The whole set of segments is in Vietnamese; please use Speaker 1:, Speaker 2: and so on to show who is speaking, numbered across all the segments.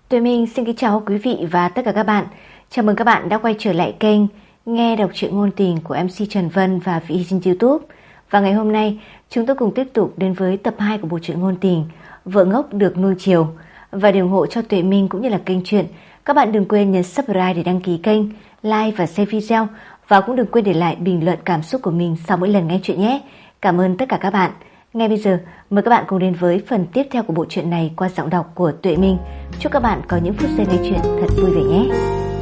Speaker 1: Tuệ Minh xin kính chào quý vị và tất cả các bạn. Chào mừng các bạn đã quay trở lại kênh nghe đọc truyện ngôn tình của MC Trần Vân và Vy trên YouTube. Và ngày hôm nay chúng tôi cùng tiếp tục đến với tập 2 của bộ truyện ngôn tình Vợ ngốc được nuông chiều. Và để ủng hộ cho Tuệ Minh cũng như là kênh truyện, các bạn đừng quên nhấn subscribe để đăng ký kênh, like và share video, và cũng đừng quên để lại bình luận cảm xúc của mình sau mỗi lần nghe truyện nhé. Cảm ơn tất cả các bạn. Ngay bây giờ, mời các bạn cùng đến với phần tiếp theo của bộ truyện này qua giọng đọc của Tuệ Minh. Chúc các bạn có những phút giây nghe truyện thật vui vẻ nhé.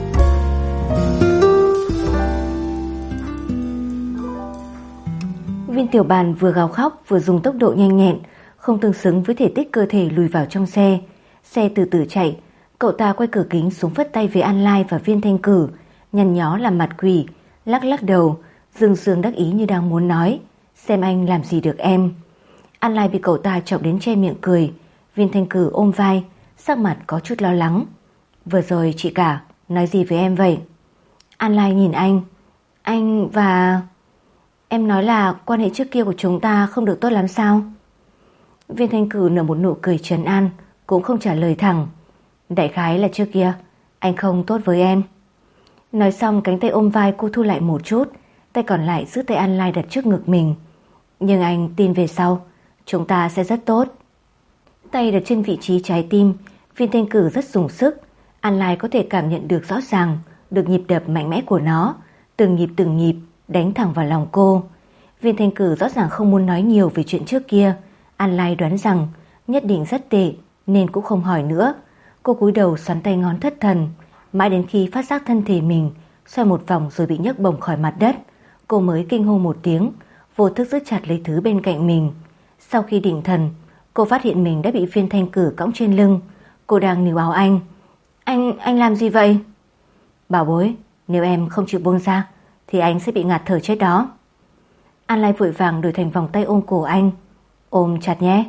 Speaker 1: Viên Tiểu Bàn vừa gào khóc vừa dùng tốc độ nhanh nhẹn, không tương xứng với thể tích cơ thể lùi vào trong xe. Xe từ từ chạy, cậu ta quay cửa kính xuống phất tay với An Lai và Viên Thanh Cử, nhăn nhó làm mặt quỷ, lắc lắc đầu, dương dương đắc ý như đang muốn nói: xem anh làm gì được em. An Lai bị cậu ta chọc đến che miệng cười. Viên Thanh Cử ôm vai, sắc mặt có chút lo lắng. Vừa rồi chị cả nói gì với em vậy? An Lai nhìn anh và... Em nói là quan hệ trước kia của chúng ta không được tốt lắm sao? Viên Thanh Cử nở một nụ cười trấn an, cũng không trả lời thẳng. Đại khái là trước kia anh không tốt với em. Nói xong cánh tay ôm vai cô thu lại một chút, tay còn lại giữ tay An Lai đặt trước ngực mình. Nhưng anh tin về sau chúng ta sẽ rất tốt. Tay đặt trên vị trí trái tim, Viên Thanh Cử rất dùng sức. An Lai có thể cảm nhận được rõ ràng được nhịp đập mạnh mẽ của nó, từng nhịp đánh thẳng vào lòng cô. Viên Thanh Cử rõ ràng không muốn nói nhiều về chuyện trước kia. An Lai đoán rằng nhất định rất tệ nên cũng không hỏi nữa. Cô cúi đầu xoắn tay ngón thất thần, mãi đến khi phát giác thân thể mình xoay một vòng rồi bị nhấc bổng khỏi mặt đất, cô mới kinh hô một tiếng, vô thức giữ chặt lấy thứ bên cạnh mình. Sau khi định thần, cô phát hiện mình đã bị Viên Thanh Cử cõng trên lưng. Cô đang níu áo anh. Anh làm gì vậy? Bảo bối, nếu em không chịu buông ra thì anh sẽ bị ngạt thở chết đó. An Lai vội vàng đổi thành vòng tay ôm cổ anh. Ôm chặt nhé.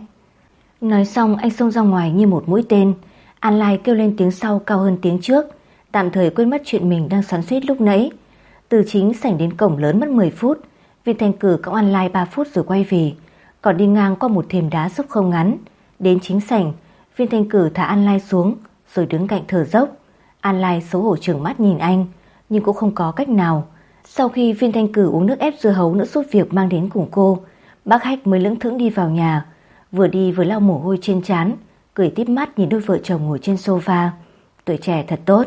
Speaker 1: Nói xong anh xông ra ngoài như một mũi tên. An Lai kêu lên tiếng sau cao hơn tiếng trước, tạm thời quên mất chuyện mình đang xoắn xuýt lúc nãy. Từ chính sảnh đến cổng lớn mất 10 phút. Viên Thanh Cử cõng An Lai 3 phút rồi quay về, còn đi ngang qua một thềm đá dốc không ngắn. Đến chính sảnh, Viên Thanh Cử thả An Lai xuống rồi đứng cạnh thở dốc. An Lai xấu hổ trừng mắt nhìn anh, nhưng cũng không có cách nào. Sau khi Viên Thanh Cử uống nước ép dưa hấu nữa giúp việc mang đến cùng cô, bác Hách mới lững thững đi vào nhà, vừa đi vừa lau mồ hôi trên trán, cười tít mắt nhìn đôi vợ chồng ngồi trên sofa. Tuổi trẻ thật tốt.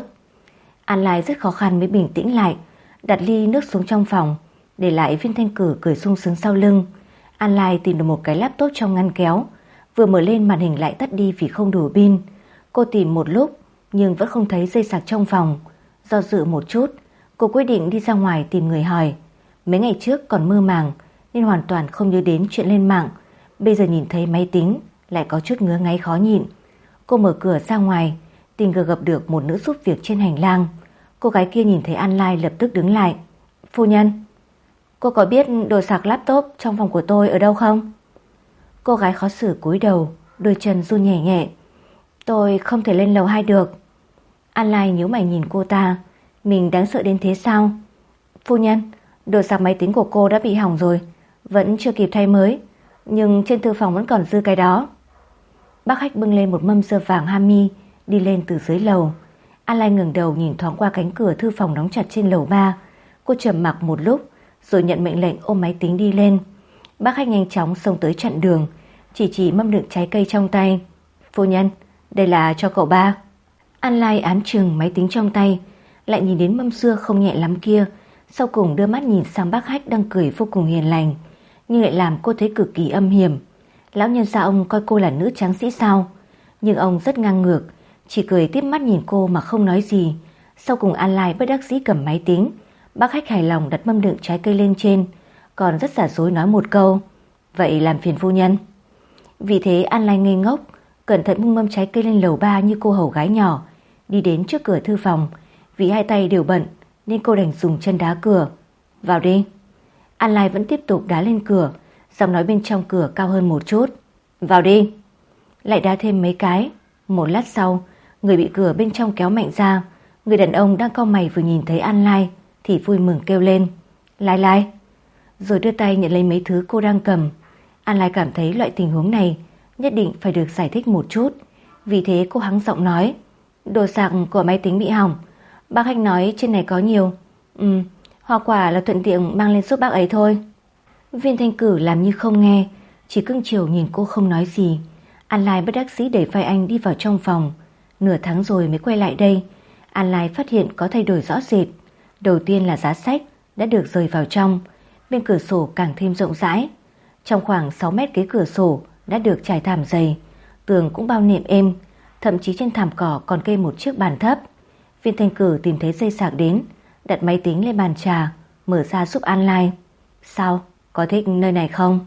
Speaker 1: An Lai rất khó khăn mới bình tĩnh lại, đặt ly nước xuống trong phòng, để lại Viên Thanh Cử cười sung sướng sau lưng. An Lai tìm được một cái laptop trong ngăn kéo, vừa mở lên màn hình lại tắt đi vì không đủ pin. Cô tìm một lúc nhưng vẫn không thấy dây sạc trong phòng. Do dự một chút, cô quyết định đi ra ngoài tìm người hỏi. Mấy ngày trước còn mơ màng nên hoàn toàn không nhớ đến chuyện lên mạng, bây giờ nhìn thấy máy tính lại có chút ngứa ngáy khó nhịn. Cô mở cửa ra ngoài, tình cờ gặp được một nữ giúp việc trên hành lang. Cô gái kia nhìn thấy An Lai lập tức đứng lại. Phu nhân, cô có biết đồ sạc laptop trong phòng của tôi ở đâu không? Cô gái khó xử cúi đầu, đôi chân run nhẹ nhẹ. Tôi không thể lên lầu 2 được. An Lai nhíu mày nhìn cô ta. Mình đáng sợ đến thế sao? Phu nhân, đồ sạc máy tính của cô đã bị hỏng rồi, vẫn chưa kịp thay mới, nhưng trên thư phòng vẫn còn dư cái đó. Bác Hách bưng lên một mâm dưa vàng Hami, đi lên từ dưới lầu. An Lai ngẩng đầu nhìn thoáng qua cánh cửa thư phòng đóng chặt trên lầu 3. Cô trầm mặc một lúc rồi nhận mệnh lệnh ôm máy tính đi lên. Bác Hách nhanh chóng xông tới chặn đường, chỉ mâm đựng trái cây trong tay. Phu nhân, đây là cho cậu ba. An Lai ám chừng máy tính trong tay, lại nhìn đến mâm dưa không nhẹ lắm kia, sau cùng đưa mắt nhìn sang bác Hách đang cười vô cùng hiền lành, nhưng lại làm cô thấy cực kỳ âm hiểm. Lão nhân gia ông coi cô là nữ tráng sĩ sao? Nhưng ông rất ngang ngược, chỉ cười tiếp mắt nhìn cô mà không nói gì. Sau cùng An Lai bất đắc dĩ cầm máy tính. Bác Hách hài lòng đặt mâm đựng trái cây lên trên, còn rất giả dối nói một câu: vậy làm phiền phu nhân. Vì thế An Lai ngây ngốc, cẩn thận bưng mâm trái cây lên lầu 3 như cô hầu gái nhỏ, đi đến trước cửa thư phòng. Vì hai tay đều bận nên cô đành dùng chân đá cửa. Vào đi. An Lai vẫn tiếp tục đá lên cửa, giọng nói bên trong cửa cao hơn một chút. Vào đi. Lại đá thêm mấy cái. Một lát sau, người bị cửa bên trong kéo mạnh ra. Người đàn ông đang cau mày vừa nhìn thấy An Lai thì vui mừng kêu lên: Lai. Rồi đưa tay nhận lấy mấy thứ cô đang cầm. An Lai cảm thấy loại tình huống này nhất định phải được giải thích một chút, vì thế cô hắng giọng nói: Đồ sạc của máy tính bị hỏng. Bác Hạnh nói trên này có nhiều. Hoa quả là thuận tiện mang lên giúp bác ấy thôi. Viên Thanh Cử làm như không nghe, chỉ cưng chiều nhìn cô không nói gì. An Lai bất đắc dĩ đẩy vai anh đi vào trong phòng. Nửa tháng rồi mới quay lại đây, An Lai phát hiện có thay đổi rõ rệt. Đầu tiên là giá sách đã được rời vào trong, bên cửa sổ càng thêm rộng rãi. Trong khoảng 6 mét ghế cửa sổ đã được trải thảm dày, tường cũng bao nệm êm, thậm chí trên thảm cỏ còn kê một chiếc bàn thấp. Viên Thanh Cử tìm thấy dây sạc đến, đặt máy tính lên bàn trà, mở ra giúp An Lai. Sao? Có thích nơi này không?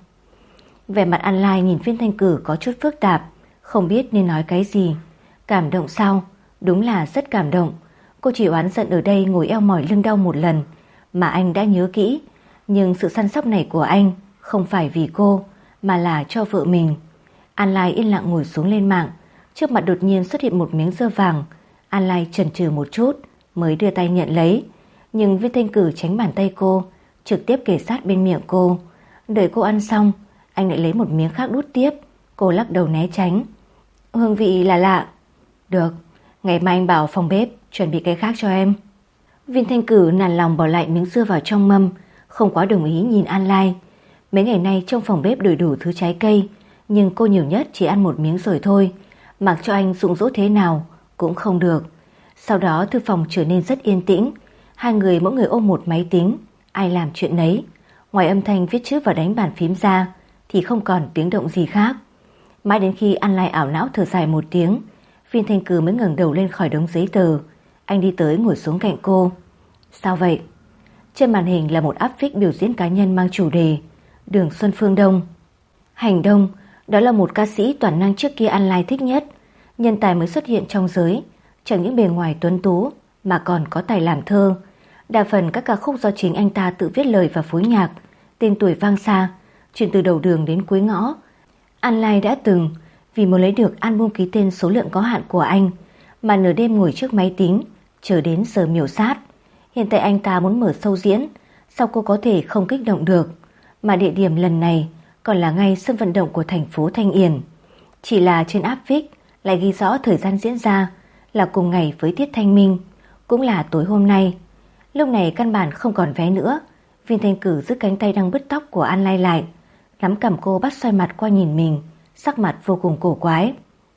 Speaker 1: Vẻ mặt An Lai nhìn Viên Thanh Cử có chút phức tạp, không biết nên nói cái gì. Cảm động sao? Đúng là rất cảm động. Cô chỉ oán giận ở đây ngồi eo mỏi lưng đau một lần mà anh đã nhớ kỹ. Nhưng sự săn sóc này của anh không phải vì cô, mà là cho vợ mình. An Lai yên lặng ngồi xuống lên mạng. Trước mặt đột nhiên xuất hiện một miếng dưa vàng. An Lai chần chừ một chút mới đưa tay nhận lấy, nhưng Viên Thanh Cử tránh bàn tay cô, trực tiếp kề sát bên miệng cô. Đợi cô ăn xong, anh lại lấy một miếng khác đút tiếp. Cô lắc đầu né tránh. Hương vị là lạ. Được, ngày mai anh bảo phòng bếp chuẩn bị cái khác cho em. Viên Thanh Cử nản lòng bỏ lại miếng dưa vào trong mâm, không quá đồng ý nhìn An Lai. Mấy ngày nay trong phòng bếp đầy đủ thứ trái cây, nhưng cô nhiều nhất chỉ ăn một miếng rồi thôi, mặc cho anh dụ dỗ thế nào cũng không được. Sau đó thư phòng trở nên rất yên tĩnh. Hai người mỗi người ôm một máy tính, ai làm chuyện nấy. Ngoài âm thanh viết chữ và đánh bàn phím ra thì không còn tiếng động gì khác. Mãi đến khi An Lai ảo não thở dài một tiếng, Viên Thanh Cử mới ngẩng đầu lên khỏi đống giấy tờ. Anh đi tới ngồi xuống cạnh cô. Sao vậy? Trên màn hình là một áp phích biểu diễn cá nhân mang chủ đề Đường Xuân Phương Đông. Hành Đông, đó là một ca sĩ toàn năng trước kia An Lai thích nhất. Nhân tài mới xuất hiện trong giới, chẳng những bề ngoài tuấn tú mà còn có tài làm thơ. Đa phần các ca khúc do chính anh ta tự viết lời và phối nhạc, tên tuổi vang xa, chuyển từ đầu đường đến cuối ngõ. An Lai đã từng vì muốn lấy được album ký tên số lượng có hạn của anh mà nửa đêm ngồi trước máy tính chờ đến giờ miểu sát. Hiện tại anh ta muốn mở show diễn, sao cô có thể không kích động được? Mà địa điểm lần này còn là ngay sân vận động của thành phố Thanh Yển. Chỉ là trên áp phích lại ghi rõ thời gian diễn ra là cùng ngày với tiết thanh minh, cũng là tối hôm nay. Lúc này căn bản không còn vé nữa. Viên Thanh Cử giữ cánh tay đang bứt tóc của An Lai lại, nắm cằm cô bắt xoay mặt qua nhìn mình, sắc mặt vô cùng cổ quái.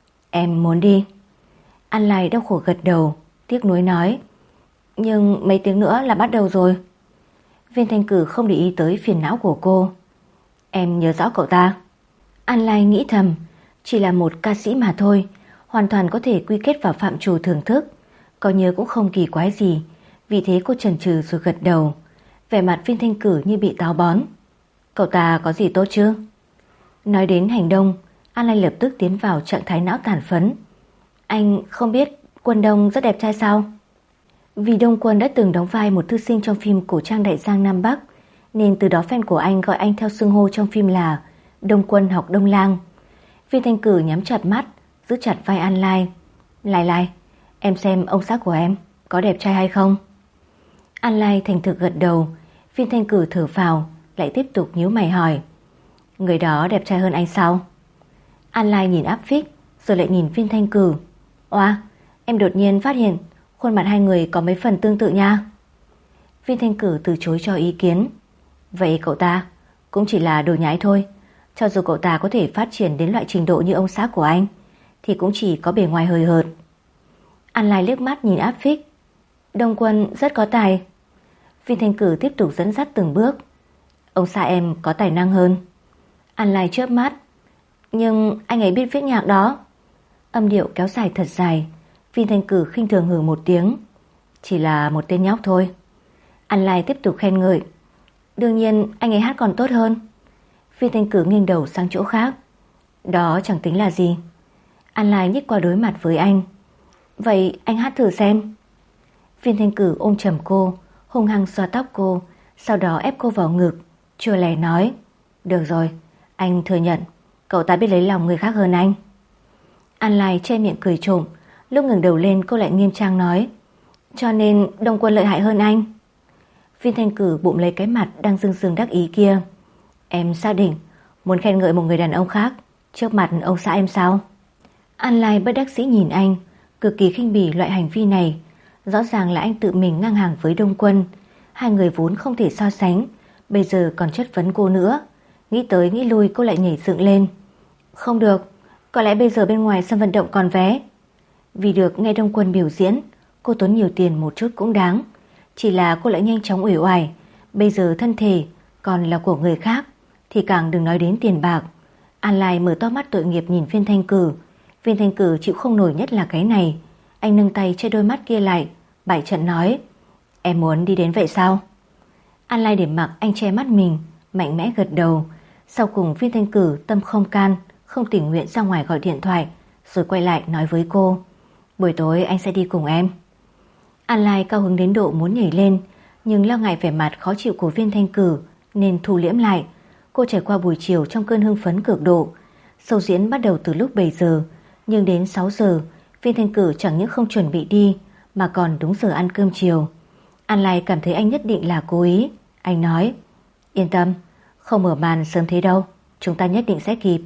Speaker 1: Em muốn đi. An Lai đau khổ gật đầu, tiếc nuối nói. Nhưng mấy tiếng nữa là bắt đầu rồi. Viên Thanh Cử không để ý tới phiền não của cô. Em nhớ rõ cậu ta. An Lai nghĩ thầm, chỉ là một ca sĩ mà thôi, hoàn toàn có thể quy kết vào phạm trù thưởng thức, có nhớ cũng không kỳ quái gì. Vì thế cô chần chừ rồi gật đầu. Vẻ mặt Viên Thanh Cử như bị táo bón. Cậu ta có gì tốt chứ? Nói đến Hành Đông, An Lai lập tức tiến vào trạng thái não tàn phấn. Anh không biết Quân Đông rất đẹp trai sao? Vì Đông Quân đã từng đóng vai một thư sinh trong phim cổ trang Đại Giang Nam Bắc, nên từ đó fan của anh gọi anh theo xưng hô trong phim là Đông Quân học Đông Lang. Viên Thanh Cử nhắm chặt mắt, giữ chặt vai An Lai. Lai, em xem ông xã của em có đẹp trai hay không? An Lai thành thực gật đầu. Viên Thanh Cử thở phào, lại tiếp tục nhíu mày hỏi. Người đó đẹp trai hơn anh sao? An Lai nhìn áp phích, rồi lại nhìn Viên Thanh Cử. Oa, em đột nhiên phát hiện khuôn mặt hai người có mấy phần tương tự nha. Viên Thanh Cử từ chối cho ý kiến. Vậy cậu ta cũng chỉ là đồ nhái thôi. Cho dù cậu ta có thể phát triển đến loại trình độ như ông xã của anh, thì cũng chỉ có bề ngoài hời hợt. An Lai liếc mắt nhìn áp phích. Đông Quân rất có tài. Viên Thanh Cử tiếp tục dẫn dắt từng bước. Ông xã em có tài năng hơn. An Lai chớp mắt. Nhưng anh ấy biết viết nhạc đó. Âm điệu kéo dài thật dài. Viên Thanh Cử khinh thường hừ một tiếng. Chỉ là một tên nhóc thôi. An Lai tiếp tục khen ngợi. Đương nhiên anh ấy hát còn tốt hơn. Viên Thanh Cử nghiêng đầu sang chỗ khác. Đó chẳng tính là gì. An Lai nhích qua đối mặt với anh. Vậy anh hát thử xem. Viên Thanh Cử ôm chầm cô, hung hăng xoa tóc cô, sau đó ép cô vào ngực, chua lè nói. Được rồi, anh thừa nhận cậu ta biết lấy lòng người khác hơn anh. An Lai che miệng cười trộm. Lúc ngẩng đầu lên cô lại nghiêm trang nói. Cho nên Đông Quân lợi hại hơn anh. Viên Thanh Cử bụng lấy cái mặt đang rưng rưng đắc ý kia. Em xác định muốn khen ngợi một người đàn ông khác trước mặt ông xã em sao? An Lai bất đắc dĩ nhìn anh. cực kỳ khinh bỉ loại hành vi này. Rõ ràng là anh tự mình ngang hàng với Đông Quân. Hai người vốn không thể so sánh, bây giờ còn chất vấn cô nữa. Nghĩ tới nghĩ lui cô lại nhảy dựng lên. Không được, có lẽ bây giờ bên ngoài sân vận động còn vé. Vì được nghe Đông Quân biểu diễn, cô tốn nhiều tiền một chút cũng đáng. Chỉ là cô lại nhanh chóng uể oải. Bây giờ thân thể còn là của người khác thì càng đừng nói đến tiền bạc. An Lai mở to mắt tội nghiệp nhìn Viên Thanh Cử. Viên Thanh Cử chịu không nổi nhất là cái này. Anh nâng tay che đôi mắt kia lại, bại trận nói: Em muốn đi đến vậy sao? An Lai để mặc anh che mắt mình, mạnh mẽ gật đầu. Sau cùng Viên Thanh Cử tâm không can, không tình nguyện ra ngoài gọi điện thoại, rồi quay lại nói với cô: Buổi tối anh sẽ đi cùng em. An Lai cao hứng đến độ muốn nhảy lên, nhưng lo ngại vẻ mặt khó chịu của Viên Thanh Cử nên thu liễm lại. Cô trải qua buổi chiều trong cơn hưng phấn cực độ. Show diễn bắt đầu từ lúc 7 giờ, nhưng đến 6 giờ Viên Thanh Cử chẳng những không chuẩn bị đi mà còn đúng giờ ăn cơm chiều. An Lai cảm thấy anh nhất định là cố ý. Anh nói: Yên tâm, không mở màn sớm thế đâu, chúng ta nhất định sẽ kịp.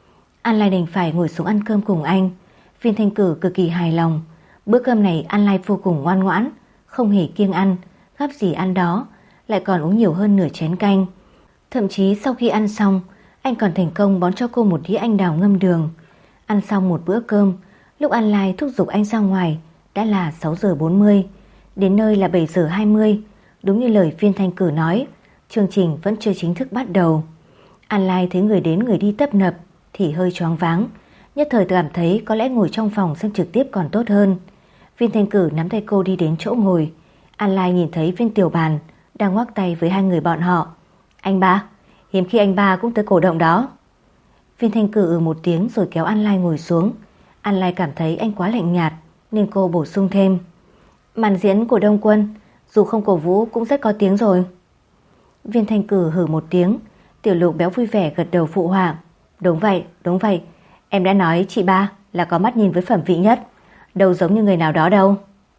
Speaker 1: An Lai đành phải ngồi xuống ăn cơm cùng anh. Viên Thanh Cử cực kỳ hài lòng. Bữa cơm này An Lai vô cùng ngoan ngoãn, không hề kiêng ăn, gắp gì ăn đó, lại còn uống nhiều hơn nửa chén canh. Thậm chí sau khi ăn xong, anh còn thành công bón cho cô một đĩa anh đào ngâm đường. Ăn xong một bữa cơm, lúc An Lai thúc giục anh ra ngoài đã là 6 giờ 40, đến nơi là 7 giờ 20. Đúng như lời Viên Thanh Cử nói, chương trình vẫn chưa chính thức bắt đầu. An Lai thấy người đến người đi tấp nập thì hơi choáng váng, nhất thời cảm thấy có lẽ ngồi trong phòng xem trực tiếp còn tốt hơn. Viên Thanh Cử nắm tay cô đi đến chỗ ngồi. An Lai nhìn thấy Viên Tiểu Bàn đang ngoắc tay với hai người bọn họ. Anh ba, hiếm khi anh ba cũng tới cổ động đó. Viên Thanh Cử một tiếng rồi kéo An Lai ngồi xuống. An Lai cảm thấy anh quá lạnh nhạt nên cô bổ sung thêm: Màn diễn của Đông Quân dù không cổ vũ cũng rất có tiếng rồi. Viên Thanh Cử hử một tiếng. Tiểu Lục béo vui vẻ gật đầu phụ họa: Đúng vậy, đúng vậy. Em đã nói chị ba là có mắt nhìn với phẩm vị nhất, đâu giống như người nào đó đâu.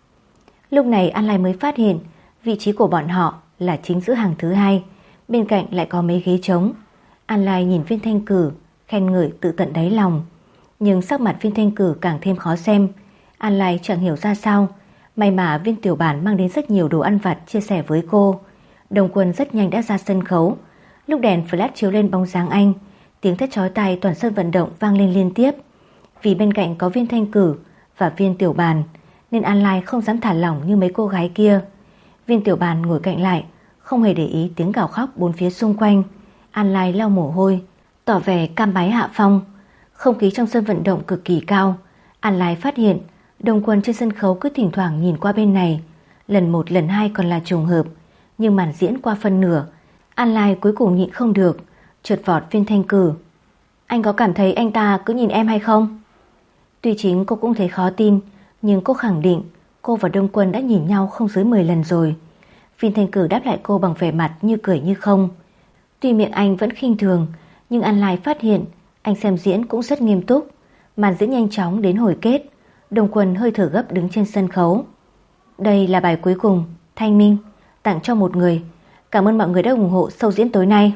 Speaker 1: Lúc này An Lai mới phát hiện vị trí của bọn họ là chính giữa hàng thứ hai, bên cạnh lại có mấy ghế trống. An Lai nhìn Viên Thanh Cử khen ngợi tự tận đáy lòng, nhưng sắc mặt Viên Thanh Cử càng thêm khó xem. An Lai chẳng hiểu ra sao, may mà Viên Tiểu Bản mang đến rất nhiều đồ ăn vặt chia sẻ với cô. Đông Quân rất nhanh đã ra sân khấu. Lúc đèn flash chiếu lên bóng dáng anh, tiếng thét chói tai toàn sân vận động vang lên liên tiếp. Vì bên cạnh có Viên Thanh Cử và Viên Tiểu Bàn nên An Lai không dám thả lỏng như mấy cô gái kia. Viên Tiểu Bàn ngồi cạnh lại, không hề để ý tiếng gào khóc bốn phía xung quanh. An Lai lau mồ hôi, tỏ vẻ cam bái hạ phong. Không khí trong sân vận động cực kỳ cao. An Lai phát hiện Đông Quân trên sân khấu cứ thỉnh thoảng nhìn qua bên này. Lần một lần hai còn là trùng hợp, nhưng màn diễn qua phân nửa, An Lai cuối cùng nhịn không được, chợt vọt Viên Thanh Cử: Anh có cảm thấy anh ta cứ nhìn em hay không? Tuy chính cô cũng thấy khó tin, nhưng cô khẳng định cô và Đông Quân đã nhìn nhau không dưới 10 lần rồi. Viên Thanh Cử đáp lại cô bằng vẻ mặt như cười như không. Tuy miệng anh vẫn khinh thường, nhưng An Lai phát hiện anh xem diễn cũng rất nghiêm túc. Màn diễn nhanh chóng đến hồi kết. Đông Quân hơi thở gấp đứng trên sân khấu. Đây là bài cuối cùng, Thanh Minh, tặng cho một người. Cảm ơn mọi người đã ủng hộ show diễn tối nay.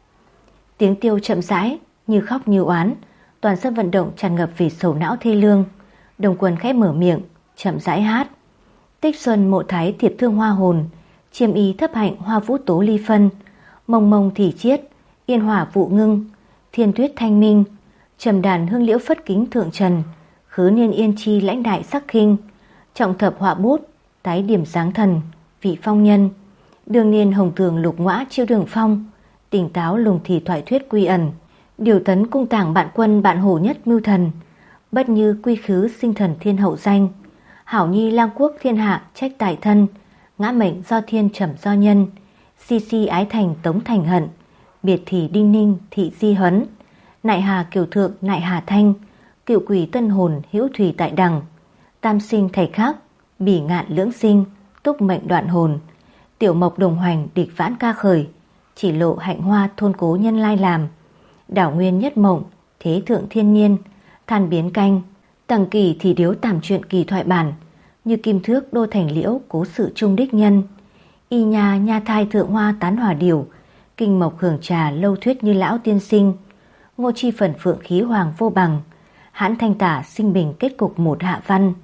Speaker 1: Tiếng tiêu chậm rãi, như khóc như oán. Toàn sân vận động tràn ngập vì sầu não thê lương. Đông Quân khẽ mở miệng, chậm rãi hát: Tích xuân mộ thái thiệp thương hoa hồn, chiêm y thấp hạnh hoa vũ tố ly phân, mông mông thì chiết, yên hỏa vụ ngưng, thiên tuyết thanh minh, trầm đàn hương liễu phất kính thượng trần, khứ niên yên chi lãnh đại sắc khinh, trọng thập họa bút, tái điểm dáng thần, vị phong nhân, đường niên hồng tường lục ngõa chiêu đường phong, tỉnh táo lùng thì thoại thuyết quy ẩn, điều tấn cung tảng bạn quân bạn hổ nhất mưu thần, bất như quy khứ sinh thần thiên hậu danh, hảo nhi lang quốc thiên hạ trách tại thân, ngã mệnh do thiên trầm do nhân, si si ái thành tống thành hận, biệt thì đinh ninh thị di huấn, nại hà kiều thượng nại hà thanh, cựu quỷ tân hồn hữu thủy tại đằng, tam sinh thầy khác, bỉ ngạn lưỡng sinh, túc mệnh đoạn hồn, tiểu mộc đồng hoành địch vãn ca khởi, chỉ lộ hạnh hoa thôn cố nhân lai làm, đảo nguyên nhất mộng, thế thượng thiên nhiên, than biến canh, tầng kỳ thì điếu tảm chuyện kỳ thoại bản, như kim thước đô thành liễu cố sự trung đích nhân, y nha nha thai thượng hoa tán hỏa điều, kinh mộc hưởng trà lâu thuyết như lão tiên sinh, ngô chi phần phượng khí hoàng vô bằng, hãn thanh tả sinh bình kết cục một hạ văn,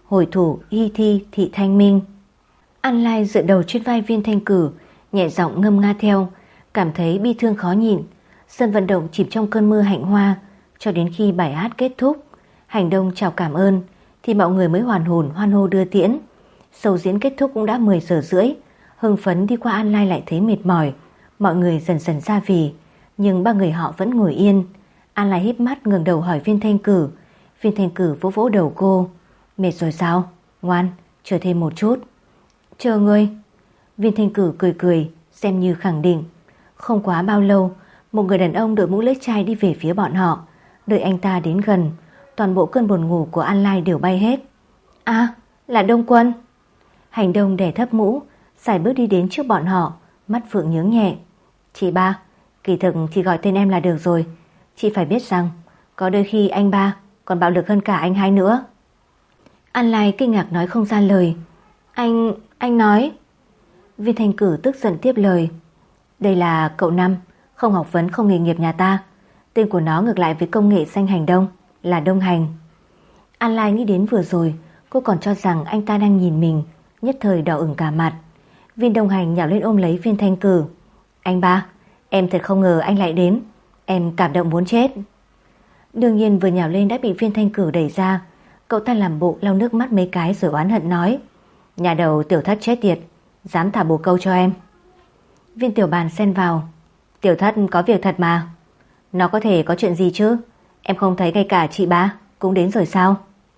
Speaker 1: hồi thủ hy thi thị thanh minh. An Lai dựa đầu trên vai Viên Thanh Cử, nhẹ giọng ngâm nga theo, cảm thấy bi thương khó nhịn. Sân vận động chìm trong cơn mưa hạnh hoa, cho đến khi bài hát kết thúc, hành đông chào cảm ơn, thì mọi người mới hoàn hồn hoan hô đưa tiễn. Sầu diễn kết thúc cũng đã 10 giờ rưỡi, hưng phấn đi qua An Lai lại thấy mệt mỏi, mọi người dần dần ra về, nhưng ba người họ vẫn ngồi yên. An Lai híp mắt ngẩng đầu hỏi Viên Thanh Cử. Viên Thanh Cử vỗ vỗ đầu cô. Mệt rồi sao? Ngoan, chờ thêm một chút. Chờ ngươi. Viên Thanh Cử cười cười, xem như khẳng định. Không quá bao lâu, một người đàn ông đội mũ lưỡi chai đi về phía bọn họ. Đợi anh ta đến gần, toàn bộ cơn buồn ngủ của An Lai đều bay hết. À, là Đông Quân. Hành Đông đè thấp mũ, sải bước đi đến trước bọn họ, mắt phượng nhướng nhẹ. Chị ba, kỳ thực chỉ gọi tên em là được rồi. Chị phải biết rằng, có đôi khi anh ba còn bạo lực hơn cả anh hai nữa. An Lai kinh ngạc nói không ra lời. Anh nói. Viên Thanh Cử tức giận tiếp lời. Đây là cậu Năm, không học vấn không nghề nghiệp nhà ta. Tên của nó ngược lại với công nghệ xanh Hành Đông, là Đông Hành. An Lai nghĩ đến vừa rồi, cô còn cho rằng anh ta đang nhìn mình, nhất thời đỏ ửng cả mặt. Viên Đông Hành nhào lên ôm lấy Viên Thanh Cử. Anh ba, em thật không ngờ anh lại đến. Em cảm động muốn chết. Đương nhiên vừa nhào lên đã bị Viên Thanh Cử đẩy ra. Cậu ta làm bộ lau nước mắt mấy cái rồi oán hận nói. Nhà đầu tiểu thất chết tiệt, dám thả bồ câu cho em. Viên Tiểu Bàn xen vào. Tiểu thất có việc thật mà. Nó có thể có chuyện gì chứ? Em không thấy ngay cả chị ba cũng đến rồi sao?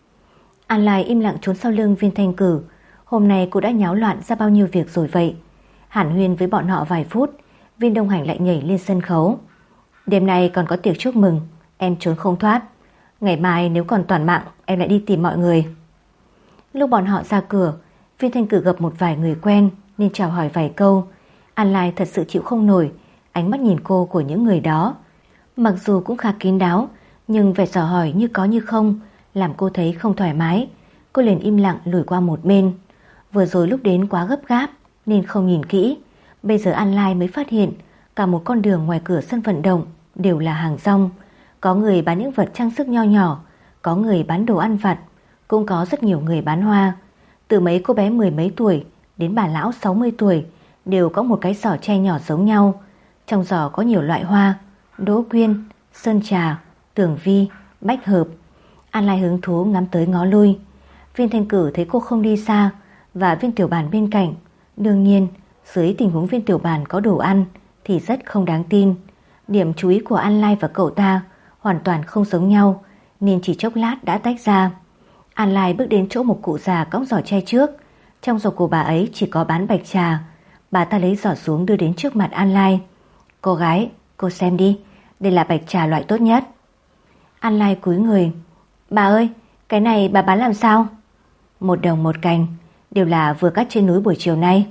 Speaker 1: An Lai im lặng trốn sau lưng Viên Thanh Cử. Hôm nay cô đã nháo loạn ra bao nhiêu việc rồi vậy? Hàn huyên với bọn họ vài phút, Viên Đông Hành lại nhảy lên sân khấu. Đêm nay còn có tiệc chúc mừng, em trốn không thoát. Ngày mai nếu còn toàn mạng, em lại đi tìm mọi người. Lúc bọn họ ra cửa, Viên Thanh Cử gặp một vài người quen nên chào hỏi vài câu. An Lai thật sự chịu không nổi ánh mắt nhìn cô của những người đó. Mặc dù cũng khá kín đáo, nhưng vẻ dò hỏi như có như không làm cô thấy không thoải mái. Cô liền im lặng lùi qua một bên. Vừa rồi lúc đến quá gấp gáp nên không nhìn kỹ. Bây giờ An Lai mới phát hiện cả một con đường ngoài cửa sân vận động đều là hàng rong. Có người bán những vật trang sức nho nhỏ, có người bán đồ ăn vặt, cũng có rất nhiều người bán hoa. Từ mấy cô bé 10 mấy tuổi đến bà lão 60 tuổi đều có một cái giỏ tre nhỏ giống nhau. Trong giỏ có nhiều loại hoa: đỗ quyên, sơn trà, tường vi, bách hợp. An Lai hứng thú ngắm tới ngó lui. Viên Thanh Cử thấy cô không đi xa và Viên Tiểu Bàn bên cạnh. Đương nhiên, dưới tình huống Viên Tiểu Bàn có đồ ăn thì rất không đáng tin. Điểm chú ý của An Lai và cậu ta hoàn toàn không giống nhau, nên chỉ chốc lát đã tách ra. An Lai bước đến chỗ một cụ già cõng giỏ tre trước. Trong giỏ của bà ấy chỉ có bán bạch trà. Bà ta lấy giỏ xuống đưa đến trước mặt An Lai. Cô gái, cô xem đi, đây là bạch trà loại tốt nhất. An Lai cúi người. Bà ơi, cái này bà bán làm sao? 1 đồng 1 cành, đều là vừa cắt trên núi buổi chiều nay.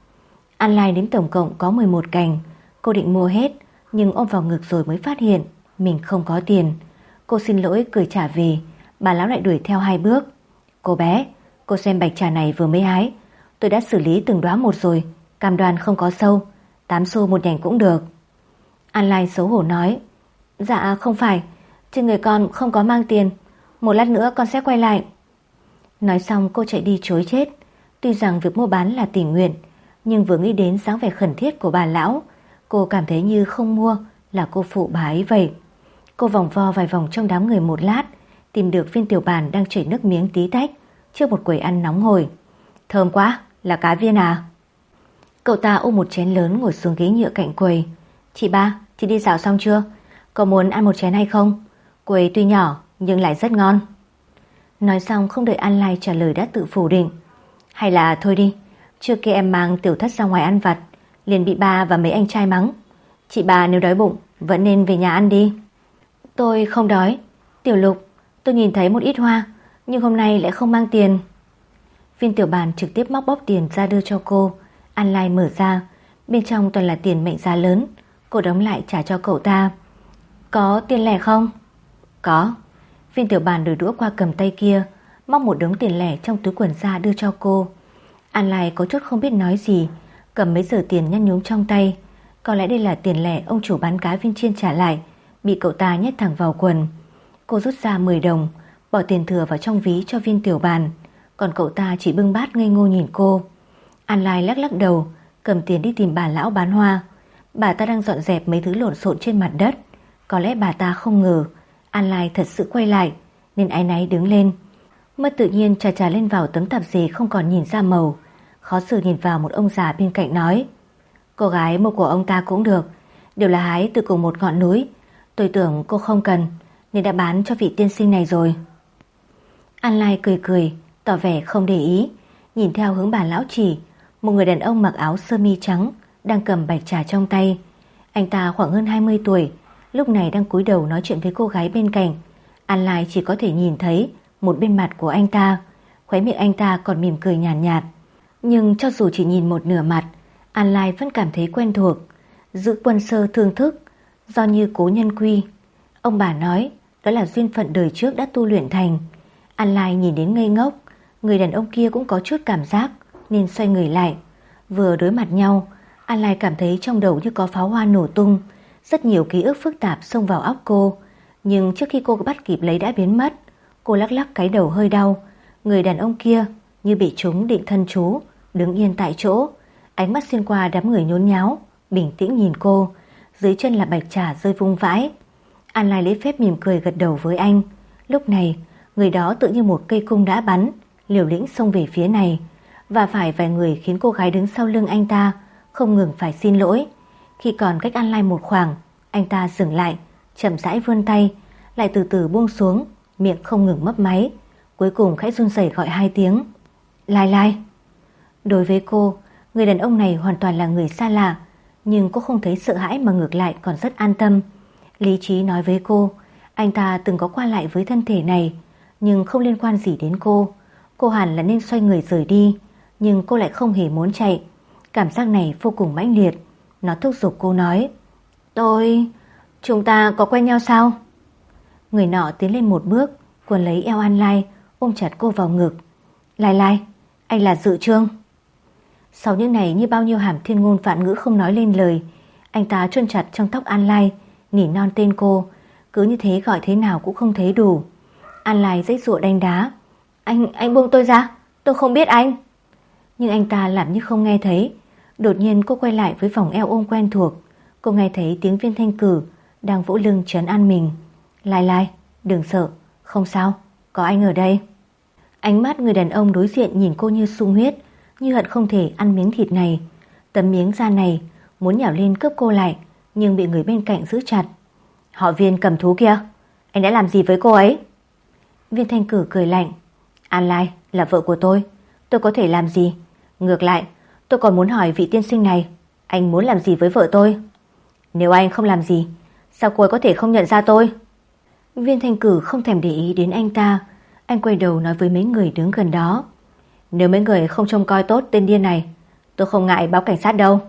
Speaker 1: An Lai đếm tổng cộng có 11 cành. Cô định mua hết, nhưng ôm vào ngực rồi mới phát hiện mình không có tiền. Cô xin lỗi cười trả về. Bà lão lại đuổi theo 2 bước. Cô bé, cô xem bạch trà này vừa mới hái, tôi đã xử lý từng đóa một rồi, cam đoan không có sâu, 8 xu một nhành cũng được. An Lai xấu hổ nói. Dạ không phải, trên người con không có mang tiền, một lát nữa con sẽ quay lại. Nói xong cô chạy đi chối chết. Tuy rằng việc mua bán là tình nguyện, nhưng vừa nghĩ đến dáng vẻ khẩn thiết của bà lão, cô cảm thấy như không mua là cô phụ bà ấy vậy. Cô vòng vo vài vòng trong đám người một lát, tìm được Viên Tiểu Bàn đang chảy nước miếng tí tách trước một quầy ăn nóng hổi. Thơm quá, là cá viên à? Cậu ta ôm một chén lớn ngồi xuống ghế nhựa cạnh quầy. Chị ba, chị đi dạo xong chưa? Có muốn ăn một chén hay không? Quầy tuy nhỏ nhưng lại rất ngon. Nói xong không đợi An Lai trả lời đã tự phủ định. Hay là thôi đi, trước kia em mang tiểu thất ra ngoài ăn vặt, liền bị ba và mấy anh trai mắng. Chị ba nếu đói bụng vẫn nên về nhà ăn đi. Tôi không đói. Tiểu Lục, tôi nhìn thấy một ít hoa, nhưng hôm nay lại không mang tiền. Viên Tiểu Bàn trực tiếp móc bóp tiền ra đưa cho cô. An Lai mở ra, bên trong toàn là tiền mệnh giá lớn. Cô đóng lại trả cho cậu ta. Có tiền lẻ không? Có. Viên Tiểu Bàn đổi đũa qua cầm tay kia, móc một đống tiền lẻ trong túi quần ra đưa cho cô. An Lai có chút không biết nói gì, cầm mấy giờ tiền nhăn nhúm trong tay. Có lẽ đây là tiền lẻ ông chủ bán cá viên chiên trả lại, bị cậu ta nhét thẳng vào quần. Cô rút ra 10 đồng, bỏ tiền thừa vào trong ví cho Viên Tiểu Bàn. còn cậu ta chỉ bưng bát ngây ngô nhìn cô. An Lai lắc lắc đầu, cầm tiền đi tìm bà lão bán hoa. Bà ta đang dọn dẹp mấy thứ lộn xộn trên mặt đất. Có lẽ bà ta không ngờ An Lai thật sự quay lại, nên áy náy đứng lên. Mất tự nhiên chà chà lên vào tấm tạp dề không còn nhìn ra màu. Khó xử nhìn vào một ông già bên cạnh nói: Cô gái mua của ông ta cũng được, đều là hái từ cùng một ngọn núi. Tôi tưởng cô không cần nên đã bán cho vị tiên sinh này rồi. An Lai cười cười, tỏ vẻ không để ý, nhìn theo hướng bà lão chỉ. Một người đàn ông mặc áo sơ mi trắng đang cầm bạch trà trong tay. Anh ta khoảng hơn 20 tuổi, lúc này đang cúi đầu nói chuyện với cô gái bên cạnh. An Lai chỉ có thể nhìn thấy một bên mặt của anh ta, khóe miệng anh ta còn mỉm cười nhàn nhạt. Nhưng cho dù chỉ nhìn một nửa mặt, An Lai vẫn cảm thấy quen thuộc. Giữ quân sơ thương thức, do như cố nhân quy. Ông bà nói đó là duyên phận đời trước đã tu luyện thành. An Lai nhìn đến ngây ngốc. Người đàn ông kia cũng có chút cảm giác nên xoay người lại. Vừa đối mặt nhau, An Lai cảm thấy trong đầu như có pháo hoa nổ tung. Rất nhiều ký ức phức tạp xông vào óc cô. Nhưng trước khi cô bắt kịp lấy đã biến mất. Cô lắc lắc cái đầu hơi đau. Người đàn ông kia như bị trúng định thân chú, đứng yên tại chỗ, ánh mắt xuyên qua đám người nhốn nháo, bình tĩnh nhìn cô. Dưới chân là bạch trà rơi vung vãi. An Lai lấy phép mỉm cười gật đầu với anh. Lúc này người đó tự như một cây cung đã bắn, liều lĩnh xông về phía này. Và phải vài người khiến cô gái đứng sau lưng anh ta không ngừng phải xin lỗi. Khi còn cách An Lai một khoảng, anh ta dừng lại, chậm rãi vươn tay, lại từ từ buông xuống, miệng không ngừng mấp máy, cuối cùng khẽ run rẩy gọi 2 tiếng: Lai Lai. Đối với cô, người đàn ông này hoàn toàn là người xa lạ, nhưng cô không thấy sợ hãi mà ngược lại còn rất an tâm. Lý trí nói với cô, anh ta từng có qua lại với thân thể này, nhưng không liên quan gì đến cô. Cô hẳn là nên xoay người rời đi, nhưng cô lại không hề muốn chạy. Cảm giác này vô cùng mãnh liệt. Nó thúc giục cô nói: Chúng ta có quen nhau sao? Người nọ tiến lên một bước, quần lấy eo An Lai, ôm chặt cô vào ngực. Lai Lai, anh là Dự Trương. Sau những này như bao nhiêu hàm thiên ngôn vạn ngữ không nói lên lời. Anh ta chôn chặt trong tóc An Lai, nỉ non tên cô. Cứ như thế gọi thế nào cũng không thấy đủ. An Lai giãy giụa đánh đá. Anh buông tôi ra, tôi không biết anh. Nhưng anh ta làm như không nghe thấy. Đột nhiên cô quay lại với vòng eo ôm quen thuộc. Cô nghe thấy tiếng Viên Thanh Cử đang vỗ lưng trấn an mình. Lai Lai, đừng sợ, không sao, có anh ở đây. Ánh mắt người đàn ông đối diện nhìn cô như sung huyết, như hận không thể ăn miếng thịt này. Tấm miếng da này muốn nhào lên cướp cô lại, nhưng bị người bên cạnh giữ chặt. Họ Viên cầm thú kia, anh đã làm gì với cô ấy? Viên Thanh Cử cười lạnh. An Lai là vợ của tôi có thể làm gì? Ngược lại, tôi còn muốn hỏi vị tiên sinh này, anh muốn làm gì với vợ tôi? Nếu anh không làm gì, sao cô ấy có thể không nhận ra tôi? Viên Thanh Cử không thèm để ý đến anh ta. Anh quay đầu nói với mấy người đứng gần đó: Nếu mấy người không trông coi tốt tên điên này, tôi không ngại báo cảnh sát đâu.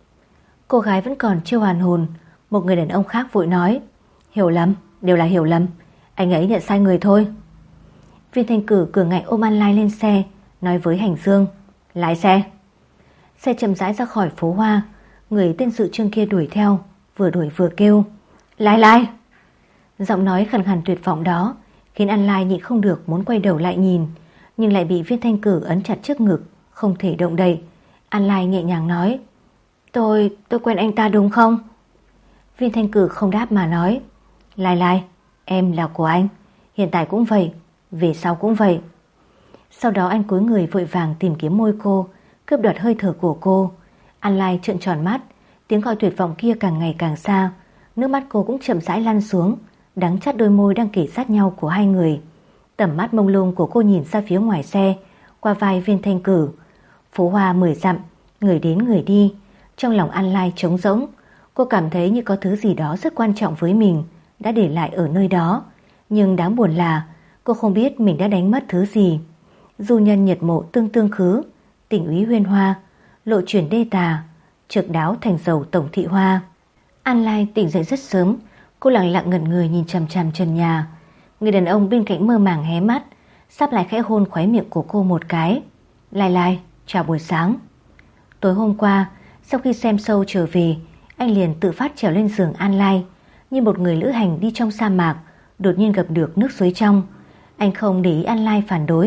Speaker 1: Cô gái vẫn còn chưa hoàn hồn. Một người đàn ông khác vội nói: Hiểu lầm, đều là hiểu lầm, anh ấy nhận sai người thôi. Viên Thanh Cử cường ngạnh ôm An Lai lên xe, nói với Hành Dương: Lái xe. Xe chậm rãi ra khỏi phố Hoa. Người tên Dự Trương kia đuổi theo, vừa đuổi vừa kêu: Lai Lai. Giọng nói khàn khàn tuyệt vọng đó khiến An Lai nhịn không được muốn quay đầu lại nhìn, nhưng lại bị Viên Thanh Cử ấn chặt trước ngực, không thể động đậy. An Lai nhẹ nhàng nói: Tôi quen anh ta đúng không? Viên Thanh Cử không đáp mà nói: Lai Lai, em là của anh, hiện tại cũng vậy, về sau cũng vậy. Sau đó anh cúi người vội vàng tìm kiếm môi cô, cướp đoạt hơi thở của cô. An Lai trợn tròn mắt, tiếng gọi tuyệt vọng kia càng ngày càng xa. Nước mắt cô cũng chậm rãi lăn xuống, đắng chát đôi môi đang kề sát nhau của hai người. Tầm mắt mông lung của cô nhìn ra phía ngoài xe, qua vai Viên Thanh Cử. Phố Hoa 10 dặm, người đến người đi. Trong lòng An Lai trống rỗng. Cô cảm thấy như có thứ gì đó rất quan trọng với mình đã để lại ở nơi đó. Nhưng đáng buồn là cô không biết mình đã đánh mất thứ gì. Du nhân nhật mộ tương tương khứ, tình úy huyên hoa, lộ chuyển đê tà, trực đáo thành dầu tổng thị hoa. An Lai tỉnh dậy rất sớm. Cô lặng lặng ngẩn người nhìn chằm chằm trần nhà. Người đàn ông bên cạnh mơ màng hé mắt, sắp lại khẽ hôn khóe miệng của cô một cái. Lai Lai, chào buổi sáng. Tối hôm qua, sau khi xem show trở về, anh liền tự phát trèo lên giường An Lai, như một người lữ hành đi trong sa mạc, đột nhiên gặp được nước suối trong. Anh không để ý An Lai phản đối,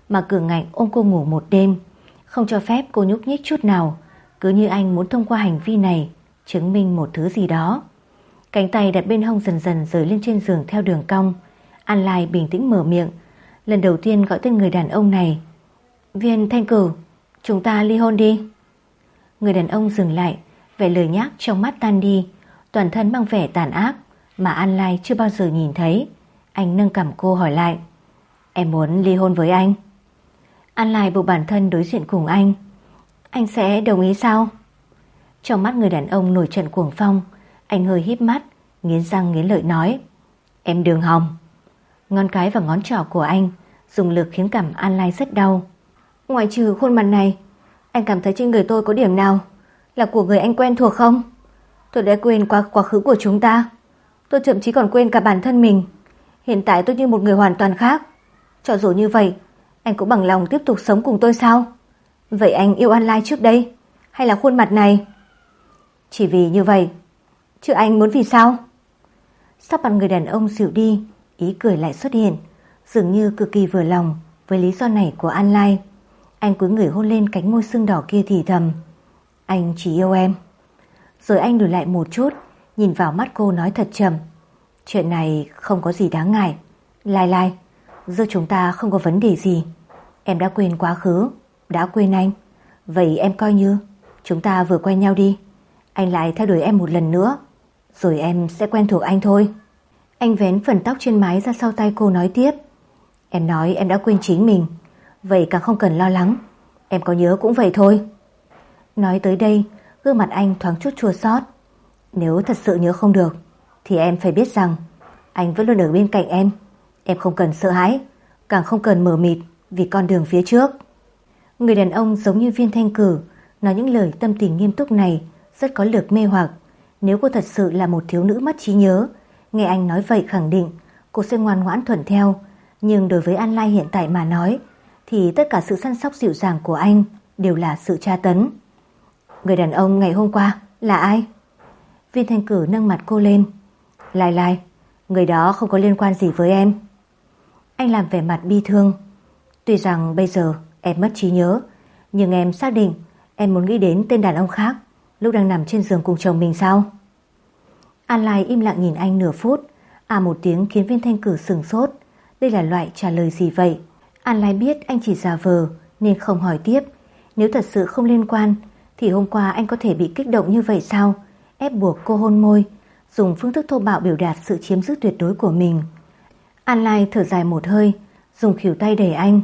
Speaker 1: mà cường ngạnh ôm cô ngủ một đêm, không cho phép cô nhúc nhích chút nào, cứ như anh muốn thông qua hành vi này chứng minh một thứ gì đó. Cánh tay đặt bên hông dần dần rời lên trên giường theo đường cong. An Lai bình tĩnh mở miệng, lần đầu tiên gọi tên người đàn ông này. Viên Thanh Cử, chúng ta ly hôn đi. Người đàn ông dừng lại, vẻ lời nhác trong mắt tan đi, toàn thân mang vẻ tàn ác mà An Lai chưa bao giờ nhìn thấy. Anh nâng cằm cô hỏi lại, em muốn ly hôn với anh? An Lai buộc bản thân đối diện cùng anh. Anh sẽ đồng ý sao? Trong mắt người đàn ông nổi trận cuồng phong. Anh hơi híp mắt, nghiến răng nghiến lợi nói, em đừng hòng. Ngón cái và ngón trỏ của anh dùng lực khiến cằm An Lai rất đau. Ngoài trừ khuôn mặt này, anh cảm thấy trên người tôi có điểm nào là của người anh quen thuộc không? Tôi đã quên quá khứ của chúng ta. Tôi thậm chí còn quên cả bản thân mình. Hiện tại tôi như một người hoàn toàn khác. Cho dù như vậy, anh cũng bằng lòng tiếp tục sống cùng tôi sao? Vậy anh yêu An Lai trước đây, hay là khuôn mặt này? Chỉ vì như vậy. Chứ anh muốn vì sao? Sắc mặt người đàn ông dịu đi, ý cười lại xuất hiện, dường như cực kỳ vừa lòng với lý do này của An Lai. Anh cúi người hôn lên cánh môi sưng đỏ kia thì thầm, anh chỉ yêu em. Rồi anh lùi lại một chút, nhìn vào mắt cô nói thật trầm, chuyện này không có gì đáng ngại. Lai Lai, giữa chúng ta không có vấn đề gì. Em đã quên quá khứ, đã quên anh. Vậy em coi như chúng ta vừa quen nhau đi. Anh lại theo đuổi em một lần nữa, rồi em sẽ quen thuộc anh thôi. Anh vén phần tóc trên mái ra sau tay cô nói tiếp, em nói em đã quên chính mình, vậy càng không cần lo lắng. Em có nhớ cũng vậy thôi. Nói tới đây, gương mặt anh thoáng chút chua xót. Nếu thật sự nhớ không được thì em phải biết rằng anh vẫn luôn ở bên cạnh em. Em không cần sợ hãi, càng không cần mờ mịt vì con đường phía trước. Người đàn ông giống như Viên Thanh Cử nói những lời tâm tình nghiêm túc này rất có lực mê hoặc. Nếu cô thật sự là một thiếu nữ mất trí nhớ, nghe anh nói vậy khẳng định cô sẽ ngoan ngoãn thuận theo. Nhưng đối với An Lai hiện tại mà nói thì tất cả sự săn sóc dịu dàng của anh đều là sự tra tấn. Người đàn ông ngày hôm qua là ai? Viên Thanh Cử nâng mặt cô lên. Lai Lai, người đó không có liên quan gì với em. Anh làm vẻ mặt bi thương. Tuy rằng bây giờ em mất trí nhớ, nhưng em xác định em muốn nghĩ đến tên đàn ông khác lúc đang nằm trên giường cùng chồng mình sao? An Lai im lặng nhìn anh nửa phút. Một tiếng khiến Viên Thanh Cử sửng sốt. Đây là loại trả lời gì vậy? An Lai biết anh chỉ giả vờ nên không hỏi tiếp. Nếu thật sự không liên quan thì hôm qua anh có thể bị kích động như vậy sao? Ép buộc cô hôn môi, dùng phương thức thô bạo biểu đạt sự chiếm giữ tuyệt đối của mình. An Lai thở dài một hơi, dùng khuỷu tay đẩy anh.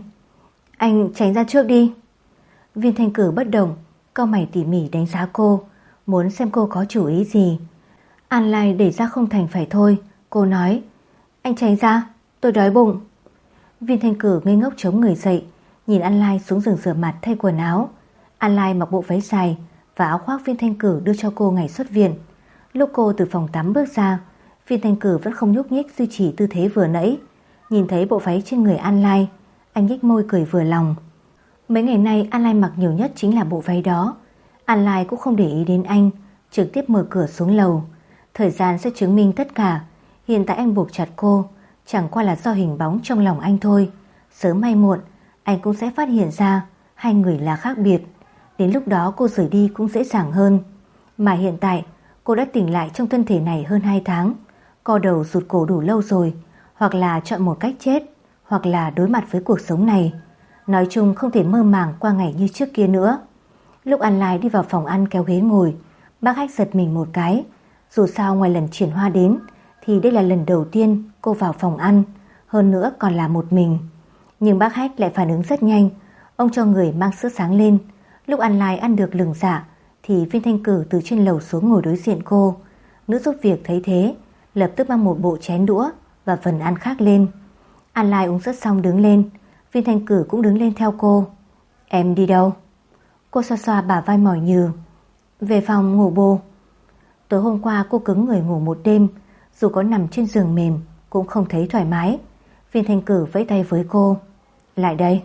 Speaker 1: Anh tránh ra trước đi. Viên Thanh Cử bất động, cau mày tỉ mỉ đánh giá cô, muốn xem cô có chủ ý gì. An Lai đẩy ra không thành phải thôi. Cô nói, anh tránh ra, tôi đói bụng. Viên Thanh Cử ngây ngốc chống người dậy, nhìn An Lai xuống giường rửa mặt thay quần áo. An Lai mặc bộ váy dài và áo khoác Viên Thanh Cử đưa cho cô ngày xuất viện. Lúc cô từ phòng tắm bước ra, Viên Thanh Cử vẫn không nhúc nhích, duy trì tư thế vừa nãy. Nhìn thấy bộ váy trên người An Lai, anh nhếch môi cười vừa lòng. Mấy ngày nay An Lai mặc nhiều nhất chính là bộ váy đó. An Lai cũng không để ý đến anh, trực tiếp mở cửa xuống lầu. Thời gian sẽ chứng minh tất cả. Hiện tại anh buộc chặt cô chẳng qua là do hình bóng trong lòng anh thôi. Sớm hay muộn anh cũng sẽ phát hiện ra hai người là khác biệt. Đến lúc đó cô rời đi cũng dễ dàng hơn. Mà hiện tại cô đã tỉnh lại trong thân thể này hơn 2 tháng, co đầu rụt cổ đủ lâu rồi. Hoặc là chọn một cách chết, hoặc là đối mặt với cuộc sống này. Nói chung không thể mơ màng qua ngày như trước kia nữa. Lúc An Lai đi vào phòng ăn kéo ghế ngồi, bác Hách giật mình một cái. Dù sao ngoài lần Triển Hoa đến thì đây là lần đầu tiên cô vào phòng ăn, hơn nữa còn là một mình. Nhưng bác Hách lại phản ứng rất nhanh. Ông cho người mang sữa sáng lên. Lúc An Lai ăn được lừng dạ thì Viên Thanh Cử từ trên lầu xuống ngồi đối diện cô. Nữ giúp việc thấy thế lập tức mang một bộ chén đũa và phần ăn khác lên. An Lai uống rất xong đứng lên. Viên Thanh Cử cũng đứng lên theo cô. Em đi đâu? Cô xoa xoa bả vai mỏi nhừ. Về phòng ngủ bù. Tối hôm qua cô cứng người ngủ một đêm, dù có nằm trên giường mềm cũng không thấy thoải mái. Viên Thanh Cử vẫy tay với cô. Lại đây.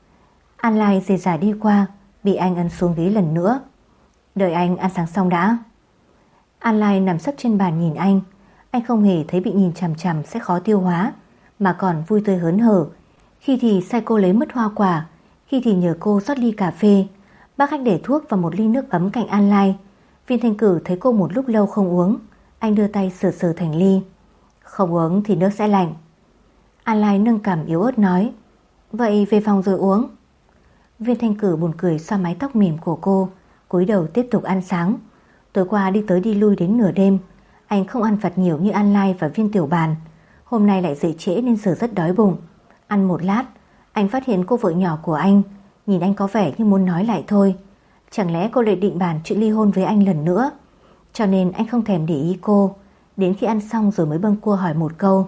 Speaker 1: An Lai dề dả đi qua, bị anh ấn xuống ghế lần nữa. Đợi anh ăn sáng xong đã. An Lai nằm sấp trên bàn nhìn anh. Anh không hề thấy bị nhìn chằm chằm sẽ khó tiêu hóa, mà còn vui tươi hớn hở. Khi thì sai cô lấy mứt hoa quả, khi thì nhờ cô rót ly cà phê. Bác khách để thuốc và một ly nước ấm cạnh An Lai. Viên Thanh Cử thấy cô một lúc lâu không uống, anh đưa tay sờ sờ thành ly. Không uống thì nước sẽ lạnh. An Lai nâng cằm yếu ớt nói, vậy về phòng rồi uống. Viên Thanh Cử buồn cười xoa mái tóc mềm của cô, cúi đầu tiếp tục ăn sáng. Tối qua đi tới đi lui đến nửa đêm, anh không ăn vặt nhiều như An Lai và Viên Tiểu Bàn. Hôm nay lại dậy trễ nên giờ rất đói bụng. Ăn một lát, anh phát hiện cô vợ nhỏ của anh nhìn anh có vẻ như muốn nói lại thôi. Chẳng lẽ cô lại định bàn chuyện ly hôn với anh lần nữa? Cho nên anh không thèm để ý cô. Đến khi ăn xong rồi mới bâng cua hỏi một câu,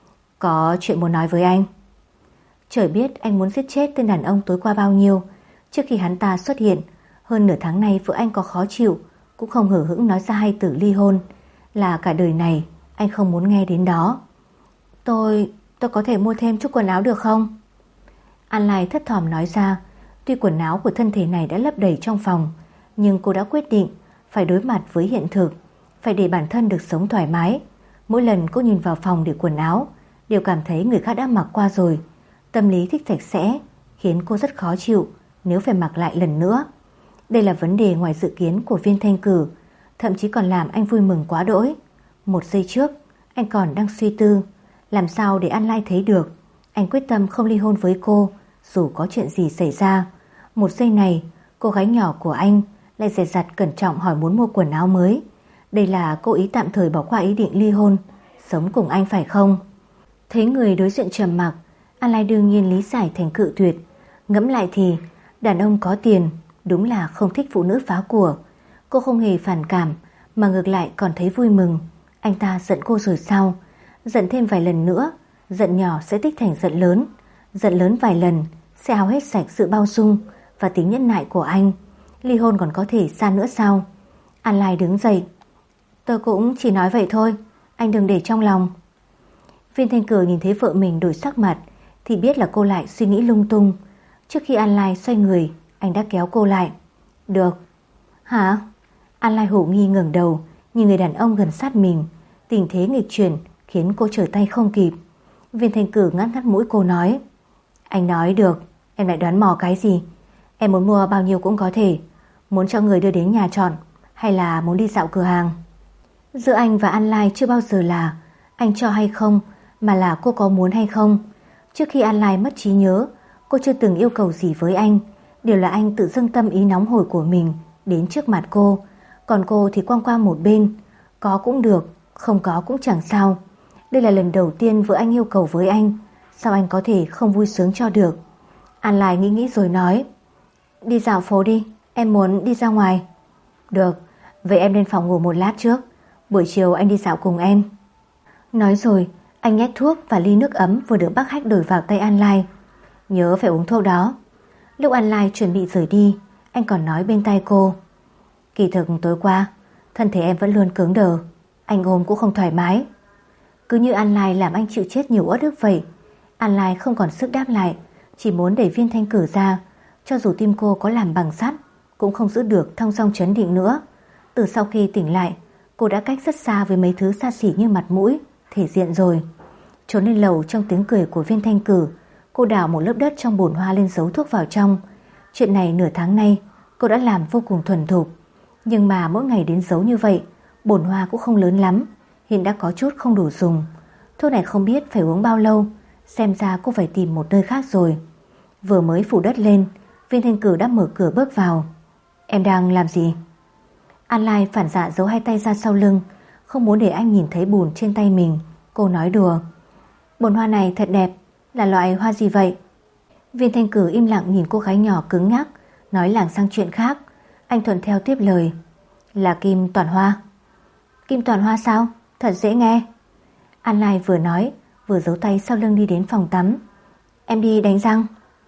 Speaker 1: có chuyện muốn nói với anh. Trời biết anh muốn giết chết tên đàn ông tối qua bao nhiêu. Trước khi hắn ta xuất hiện, hơn nửa tháng nay vợ anh có khó chịu cũng không hở hững nói ra hai từ ly hôn, là cả đời này anh không muốn nghe đến đó. Tôi có thể mua thêm chút quần áo được không? An Lai thấp thỏm nói ra. Tuy quần áo của thân thể này đã lấp đầy trong phòng, nhưng cô đã quyết định phải đối mặt với hiện thực, phải để bản thân được sống thoải mái. Mỗi lần cô nhìn vào phòng để quần áo đều cảm thấy người khác đã mặc qua rồi. Tâm lý thích sạch sẽ khiến cô rất khó chịu nếu phải mặc lại lần nữa. Đây là vấn đề ngoài dự kiến của Viên Thanh Cử, thậm chí còn làm anh vui mừng quá đỗi. Một giây trước anh còn đang suy tư làm sao để An Lai thấy được anh quyết tâm không ly hôn với cô dù có chuyện gì xảy ra. Một giây này cô gái nhỏ của anh lại dè dặt cẩn trọng hỏi muốn mua quần áo mới. Đây là cô ý tạm thời bỏ qua ý định ly hôn, sống cùng anh phải không? Thấy người đối diện trầm mặc, An Lai đương nhiên lý giải thành cự tuyệt. Ngẫm lại thì đàn ông có tiền đúng là không thích phụ nữ phá của. Cô không hề phản cảm mà ngược lại còn thấy vui mừng. Anh ta giận cô rồi sao? Giận thêm vài lần nữa, giận nhỏ sẽ tích thành giận lớn. Giận lớn vài lần sẽ hao hết sạch sự bao dung và tính nhẫn nại của anh. Ly hôn còn có thể xa nữa sao? An Lai đứng dậy. Tôi cũng chỉ nói vậy thôi, anh đừng để trong lòng. Viên Thanh Cử nhìn thấy vợ mình đổi sắc mặt thì biết là cô lại suy nghĩ lung tung. Trước khi An Lai xoay người, anh đã kéo cô lại. Được. Hả? An Lai hổ nghi ngẩng đầu nhìn người đàn ông gần sát mình. Tình thế nghịch chuyển khiến cô trở tay không kịp. Viên Thanh Cử ngắt ngắt mũi cô nói, anh nói được, em lại đoán mò cái gì? Em muốn mua bao nhiêu cũng có thể. Muốn cho người đưa đến nhà chọn hay là muốn đi dạo cửa hàng? Giữa anh và An Lai chưa bao giờ là anh cho hay không, mà là cô có muốn hay không. Trước khi An Lai mất trí nhớ, cô chưa từng yêu cầu gì với anh. Đều là anh tự dâng tâm ý nóng hổi của mình đến trước mặt cô. Còn cô thì quăng qua một bên. Có cũng được, không có cũng chẳng sao. Đây là lần đầu tiên vợ anh yêu cầu với anh, sao anh có thể không vui sướng cho được? An Lai nghĩ rồi nói, đi dạo phố đi, em muốn đi ra ngoài. Được, vậy em lên phòng ngủ một lát trước, buổi chiều anh đi dạo cùng em. Nói rồi anh nhét thuốc và ly nước ấm vừa được bác khách đổi vào tay An Lai. Nhớ phải uống thuốc đó. Lúc An Lai chuẩn bị rời đi, anh còn nói bên tai cô, kỳ thực tối qua thân thể em vẫn luôn cứng đờ, anh ôm cũng không thoải mái. Cứ như An Lai làm anh chịu chết nhiều uất ức vậy. An Lai không còn sức đáp lại, chỉ muốn đẩy Viên Thanh Cử ra. Cho dù tim cô có làm bằng sắt cũng không giữ được thong dong trấn định nữa. Từ sau khi tỉnh lại, cô đã cách rất xa với mấy thứ xa xỉ như mặt mũi, thể diện rồi. Trốn lên lầu trong tiếng cười của Viên Thanh Cử, cô đào một lớp đất trong bồn hoa lên giấu thuốc vào trong. Chuyện này nửa tháng nay cô đã làm vô cùng thuần thục. Nhưng mà mỗi ngày đến giấu như vậy, bồn hoa cũng không lớn lắm, hiện đã có chút không đủ dùng. Thuốc này không biết phải uống bao lâu, xem ra cô phải tìm một nơi khác rồi. Vừa mới phủ đất lên, Viên Thanh Cử đã mở cửa bước vào. Em đang làm gì? An Lai phản xạ giấu hai tay ra sau lưng, không muốn để anh nhìn thấy bùn trên tay mình. Cô nói đùa, bồn hoa này thật đẹp, là loại hoa gì vậy? Viên Thanh Cử im lặng nhìn cô gái nhỏ cứng nhắc, nói lảng sang chuyện khác. Anh thuận theo tiếp lời, là kim toàn hoa. Kim toàn hoa sao? Thật dễ nghe. An Lai vừa nói vừa giấu tay sau lưng đi đến phòng tắm. Em đi đánh răng.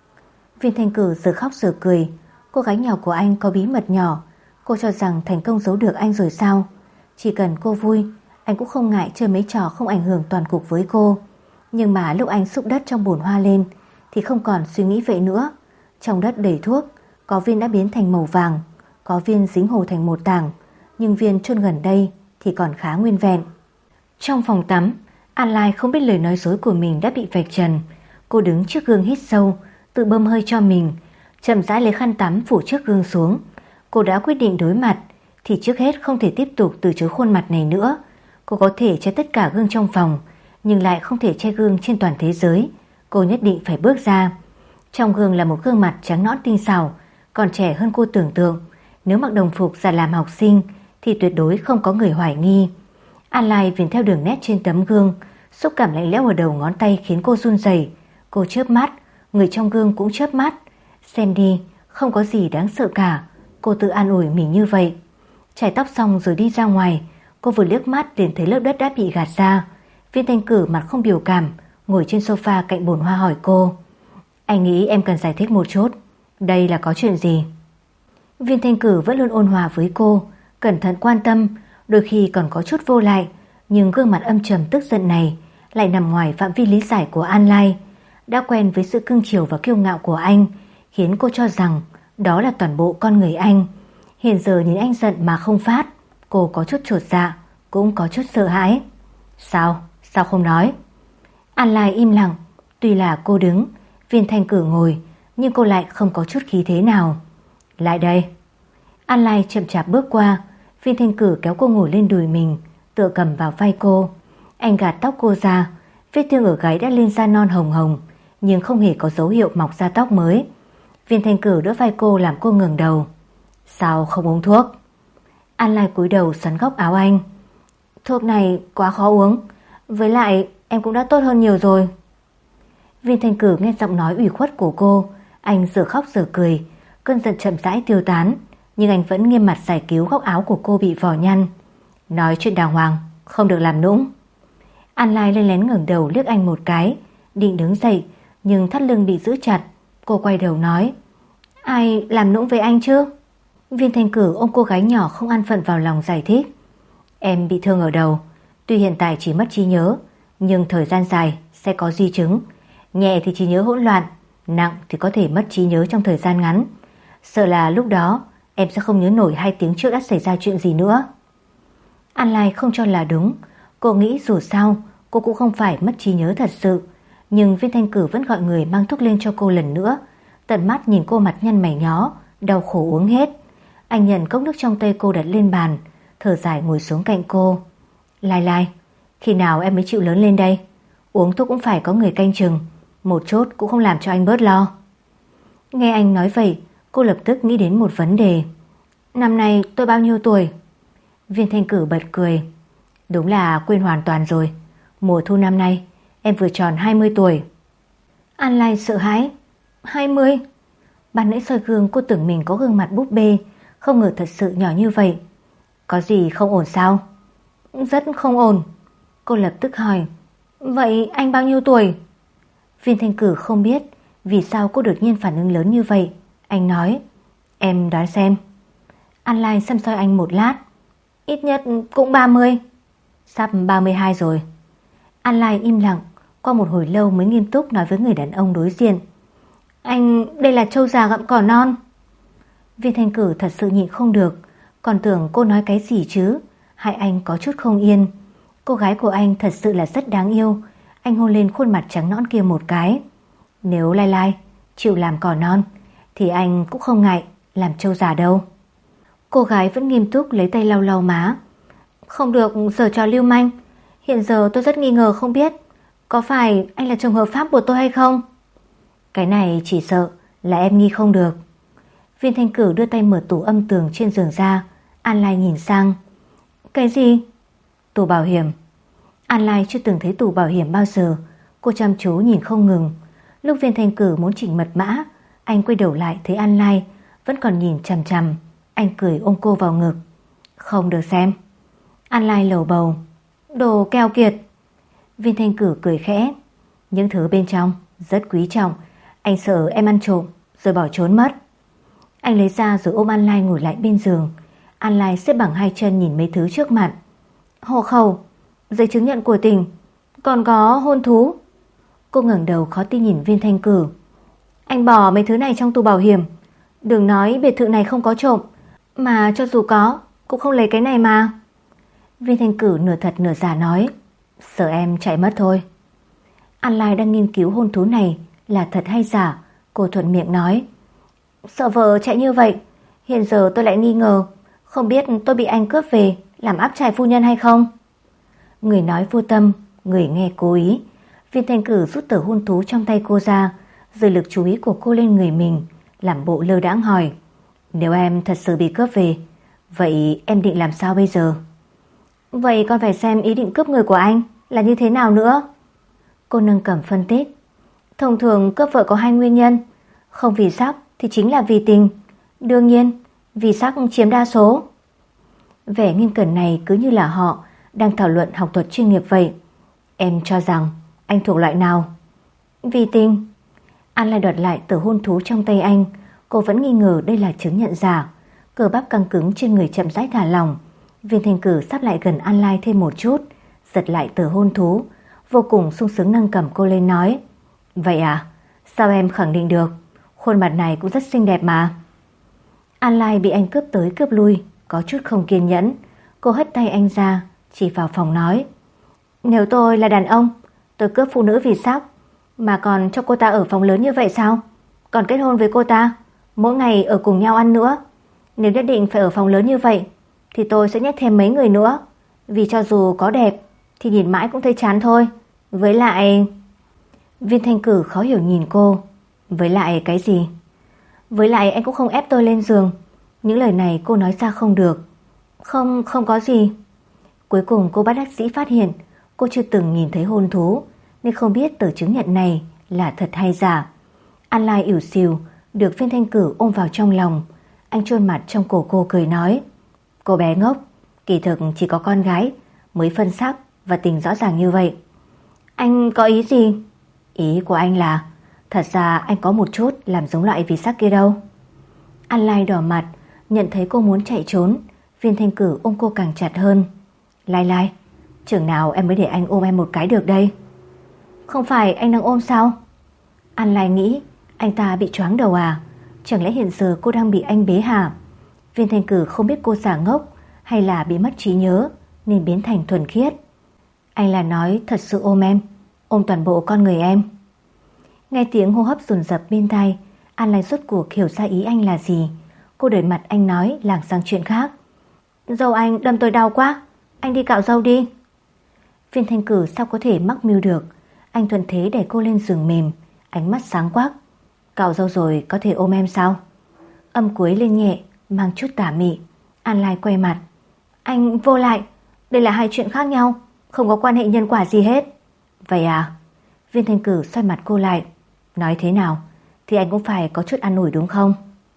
Speaker 1: Viên Thanh Cử giờ khóc giờ cười. Cô gái nhỏ của anh có bí mật nhỏ. Cô cho rằng thành công giấu được anh rồi sao? Chỉ cần cô vui, anh cũng không ngại chơi mấy trò không ảnh hưởng toàn cục với cô. Nhưng mà lúc anh xúc đất trong bồn hoa lên thì không còn suy nghĩ vậy nữa. Trong đất đầy thuốc, có viên đã biến thành màu vàng, có viên dính hồ thành một tảng, nhưng viên chôn gần đây thì còn khá nguyên vẹn. Trong phòng tắm, An Lai không biết lời nói dối của mình đã bị vạch trần. Cô đứng trước gương hít sâu, tự bơm hơi cho mình, chậm rãi lấy khăn tắm phủ trước gương xuống. Cô đã quyết định đối mặt thì trước hết không thể tiếp tục từ chối khuôn mặt này nữa. Cô có thể che tất cả gương trong phòng, nhưng lại không thể che gương trên toàn thế giới. Cô nhất định phải bước ra. Trong gương là một gương mặt trắng nõn tinh xảo, còn trẻ hơn cô tưởng tượng. Nếu mặc đồng phục ra làm học sinh thì tuyệt đối không có người hoài nghi. An Lai viền theo đường nét trên tấm gương, xúc cảm lạnh lẽo ở đầu ngón tay khiến cô run rẩy. Cô chớp mắt, người trong gương cũng chớp mắt. Xem đi, không có gì đáng sợ cả. Cô tự an ủi mình như vậy. Chải tóc xong rồi đi ra ngoài. Cô vừa liếc mắt liền thấy lớp đất đã bị gạt ra. Viên Thanh Cử mặt không biểu cảm, ngồi trên sofa cạnh bồn hoa hỏi cô: Anh nghĩ em cần giải thích một chút. Đây là có chuyện gì? Viên Thanh Cử vẫn luôn ôn hòa với cô, cẩn thận quan tâm, đôi khi còn có chút vô lại, nhưng gương mặt âm trầm tức giận này lại nằm ngoài phạm vi lý giải của An Lai. Đã quen với sự cưng chiều và kiêu ngạo của anh, khiến cô cho rằng đó là toàn bộ con người anh. Hiện giờ nhìn anh giận mà không phát, cô có chút chột dạ, cũng có chút sợ hãi. Sao không nói? An Lai im lặng. Tuy là cô đứng, Viên Thanh Cử ngồi, nhưng cô lại không có chút khí thế nào. Lại đây. An Lai chậm chạp bước qua. Viên Thanh Cử kéo cô ngồi lên đùi mình, tựa cầm vào vai cô. Anh gạt tóc cô ra. Vết thương ở gáy đã lên da non hồng hồng, nhưng không hề có dấu hiệu mọc da tóc mới. Viên Thanh Cử đỡ vai cô làm cô ngẩng đầu. Sao không uống thuốc? An Lai cúi đầu xoắn góc áo anh. Thuốc này quá khó uống, với lại em cũng đã tốt hơn nhiều rồi. Viên Thanh Cử nghe giọng nói ủy khuất của cô, anh giờ khóc giờ cười, cơn giận chậm rãi tiêu tán, nhưng anh vẫn nghiêm mặt giải cứu góc áo của cô bị vò nhăn. Nói chuyện đàng hoàng, không được làm nũng. An Lai lên lén ngẩng đầu liếc anh một cái, định đứng dậy, nhưng thắt lưng bị giữ chặt. Cô quay đầu nói: Ai làm nũng với anh chứ? Viên Thanh Cử ôm cô gái nhỏ không an phận vào lòng giải thích: Em bị thương ở đầu, tuy hiện tại chỉ mất trí nhớ, nhưng thời gian dài sẽ có di chứng. Nhẹ thì trí nhớ hỗn loạn, nặng thì có thể mất trí nhớ trong thời gian ngắn. Sợ là lúc đó em sẽ không nhớ nổi 2 tiếng trước đã xảy ra chuyện gì nữa. An Lai không cho là đúng. Cô nghĩ dù sao cô cũng không phải mất trí nhớ thật sự. Nhưng Viên Thanh Cử vẫn gọi người mang thuốc lên cho cô lần nữa, tận mắt nhìn cô mặt nhăn mày nhó, đau khổ uống hết. Anh nhận cốc nước trong tay cô đặt lên bàn, thở dài ngồi xuống cạnh cô. Lai, khi nào em mới chịu lớn lên đây? Uống thuốc cũng phải có người canh chừng, một chút cũng không làm cho anh bớt lo. Nghe anh nói vậy, cô lập tức nghĩ đến một vấn đề. Năm nay tôi bao nhiêu tuổi? Viên Thanh Cử bật cười. Đúng là quên hoàn toàn rồi. Mùa thu năm nay em vừa tròn 20 tuổi. An Lai sợ hãi. 20? Ban nãy soi gương cô tưởng mình có gương mặt búp bê, không ngờ thật sự nhỏ như vậy. Có gì không ổn sao? Rất không ổn. Cô lập tức hỏi: Vậy anh bao nhiêu tuổi? Viên Thanh Cử không biết vì sao cô đột nhiên phản ứng lớn như vậy. Anh nói: Em đoán xem. An Lai xăm soi anh một lát. Ít nhất cũng 30. Sắp 32 rồi. An Lai im lặng, qua một hồi lâu mới nghiêm túc nói với người đàn ông đối diện: Anh đây là trâu già gặm cỏ non. Viên Thanh Cử thật sự nhịn không được, còn tưởng cô nói cái gì chứ. Hai anh có chút không yên. Cô gái của anh thật sự là rất đáng yêu. Anh hôn lên khuôn mặt trắng nõn kia một cái. Nếu Lai chịu làm cỏ non thì anh cũng không ngại làm trâu già đâu. Cô gái vẫn nghiêm túc lấy tay lau lau má. Không được giở trò lưu manh. Hiện giờ tôi rất nghi ngờ không biết có phải anh là chồng hợp pháp của tôi hay không. Cái này chỉ sợ là em nghi không được. Viên Thanh Cử đưa tay mở tủ âm tường trên giường ra. An Lai nhìn sang. Cái gì? Tủ bảo hiểm. An Lai chưa từng thấy tủ bảo hiểm bao giờ. Cô chăm chú nhìn không ngừng. Lúc Viên Thanh Cử muốn chỉnh mật mã, anh quay đầu lại thấy An Lai vẫn còn nhìn chằm chằm. Anh cười ôm cô vào ngực. Không được xem. An Lai lầu bầu. Đồ keo kiệt. Viên Thanh Cử cười khẽ. Những thứ bên trong rất quý trọng, anh sợ em ăn trộm rồi bỏ trốn mất. Anh lấy ra rồi ôm An Lai ngồi lại bên giường. An Lai xếp bằng 2 chân nhìn mấy thứ trước mặt. Hộ khẩu, giấy chứng nhận của tỉnh, còn có hôn thú. Cô ngẩng đầu khó tin nhìn Viên Thanh Cử. Anh bỏ mấy thứ này trong tủ bảo hiểm. Đừng nói biệt thự này không có trộm, mà cho dù có cũng không lấy cái này mà. Viên Thanh Cử nửa thật nửa giả nói. Sợ em chạy mất thôi. An Lai đang nghiên cứu hôn thú này là thật hay giả. Cô thuận miệng nói. Sợ vợ chạy như vậy, hiện giờ tôi lại nghi ngờ, không biết tôi bị anh cướp về làm áp trại phu nhân hay không. Người nói vô tâm, người nghe cố ý. Viên Thanh Cử rút tờ hôn thú trong tay cô ra, rời lực chú ý của cô lên người mình, làm bộ lơ đãng hỏi. Nếu em thật sự bị cướp về, vậy em định làm sao bây giờ? Vậy con phải xem ý định cướp người của anh là như thế nào nữa. Cô nâng cằm phân tích. Thông thường cướp vợ có hai nguyên nhân, không vì sắc thì chính là vì tình. Đương nhiên, vì sắc chiếm đa số. Vẻ nghiêm cẩn này cứ như là họ đang thảo luận học thuật chuyên nghiệp vậy. Em cho rằng anh thuộc loại nào? Vì tình. An lại đoạt lại tờ hôn thú trong tay anh. Cô vẫn nghi ngờ đây là chứng nhận giả. Cơ bắp căng cứng trên người chậm rãi thả lỏng. Viên Thanh Cử sắp lại gần An Lai thêm một chút, giật lại tờ hôn thú, vô cùng sung sướng nâng cầm cô lên nói. Vậy à? Sao em khẳng định được? Khuôn mặt này cũng rất xinh đẹp mà. An Lai bị anh cướp tới cướp lui, có chút không kiên nhẫn. Cô hất tay anh ra, chỉ vào phòng nói. Nếu tôi là đàn ông, tôi cướp phụ nữ vì sắc, mà còn cho cô ta ở phòng lớn như vậy sao? Còn kết hôn với cô ta, mỗi ngày ở cùng nhau ăn nữa. Nếu nhất định phải ở phòng lớn như vậy, thì tôi sẽ nhét thêm mấy người nữa. Vì cho dù có đẹp, thì nhìn mãi cũng thấy chán thôi. Với lại... Viên Thanh Cử khó hiểu nhìn cô. Với lại cái gì? Với lại anh cũng không ép tôi lên giường. Những lời này cô nói ra không được. Không có gì. Cuối cùng cô bất đắc dĩ phát hiện cô chưa từng nhìn thấy hôn thú, nên không biết tờ chứng nhận này là thật hay giả. An Lai ỉu xìu được Viên Thanh Cử ôm vào trong lòng. Anh chôn mặt trong cổ cô cười nói. Cô bé ngốc, kỳ thực chỉ có con gái mới phân sắc và tình rõ ràng như vậy. Anh có ý gì? Ý của anh là thật ra anh có một chút làm giống loại vì sắc kia đâu. An Lai đỏ mặt, nhận thấy cô muốn chạy trốn. Viên Thanh Cử ôm cô càng chặt hơn. Lai, chừng nào em mới để anh ôm em một cái được đây? Không phải anh đang ôm sao? An Lai nghĩ anh ta bị choáng đầu à? Chẳng lẽ hiện giờ cô đang bị anh bế hả? Viên Thanh Cử không biết cô giả ngốc hay là bị mất trí nhớ nên biến thành thuần khiết. Anh là nói thật sự ôm em, ôm toàn bộ con người em. Nghe tiếng hô hấp dồn dập bên tai, An Lai rốt cuộc hiểu ra ý anh là gì. Cô đợi mặt anh nói lảng sang chuyện khác. Dâu anh đâm tôi đau quá, anh đi cạo râu đi. Viên Thanh Cử sao có thể mắc mưu được. Anh thuận thế đẩy cô lên giường mềm, ánh mắt sáng quắc. Cạo râu rồi có thể ôm em sao? Âm cuối lên nhẹ, mang chút tà mị. An Lai quay mặt. Anh vô lại, đây là hai chuyện khác nhau, không có quan hệ nhân quả gì hết. Vậy à? Viên Thanh Cử xoay mặt cô lại. Nói thế nào thì anh cũng phải có chút an ủi đúng không?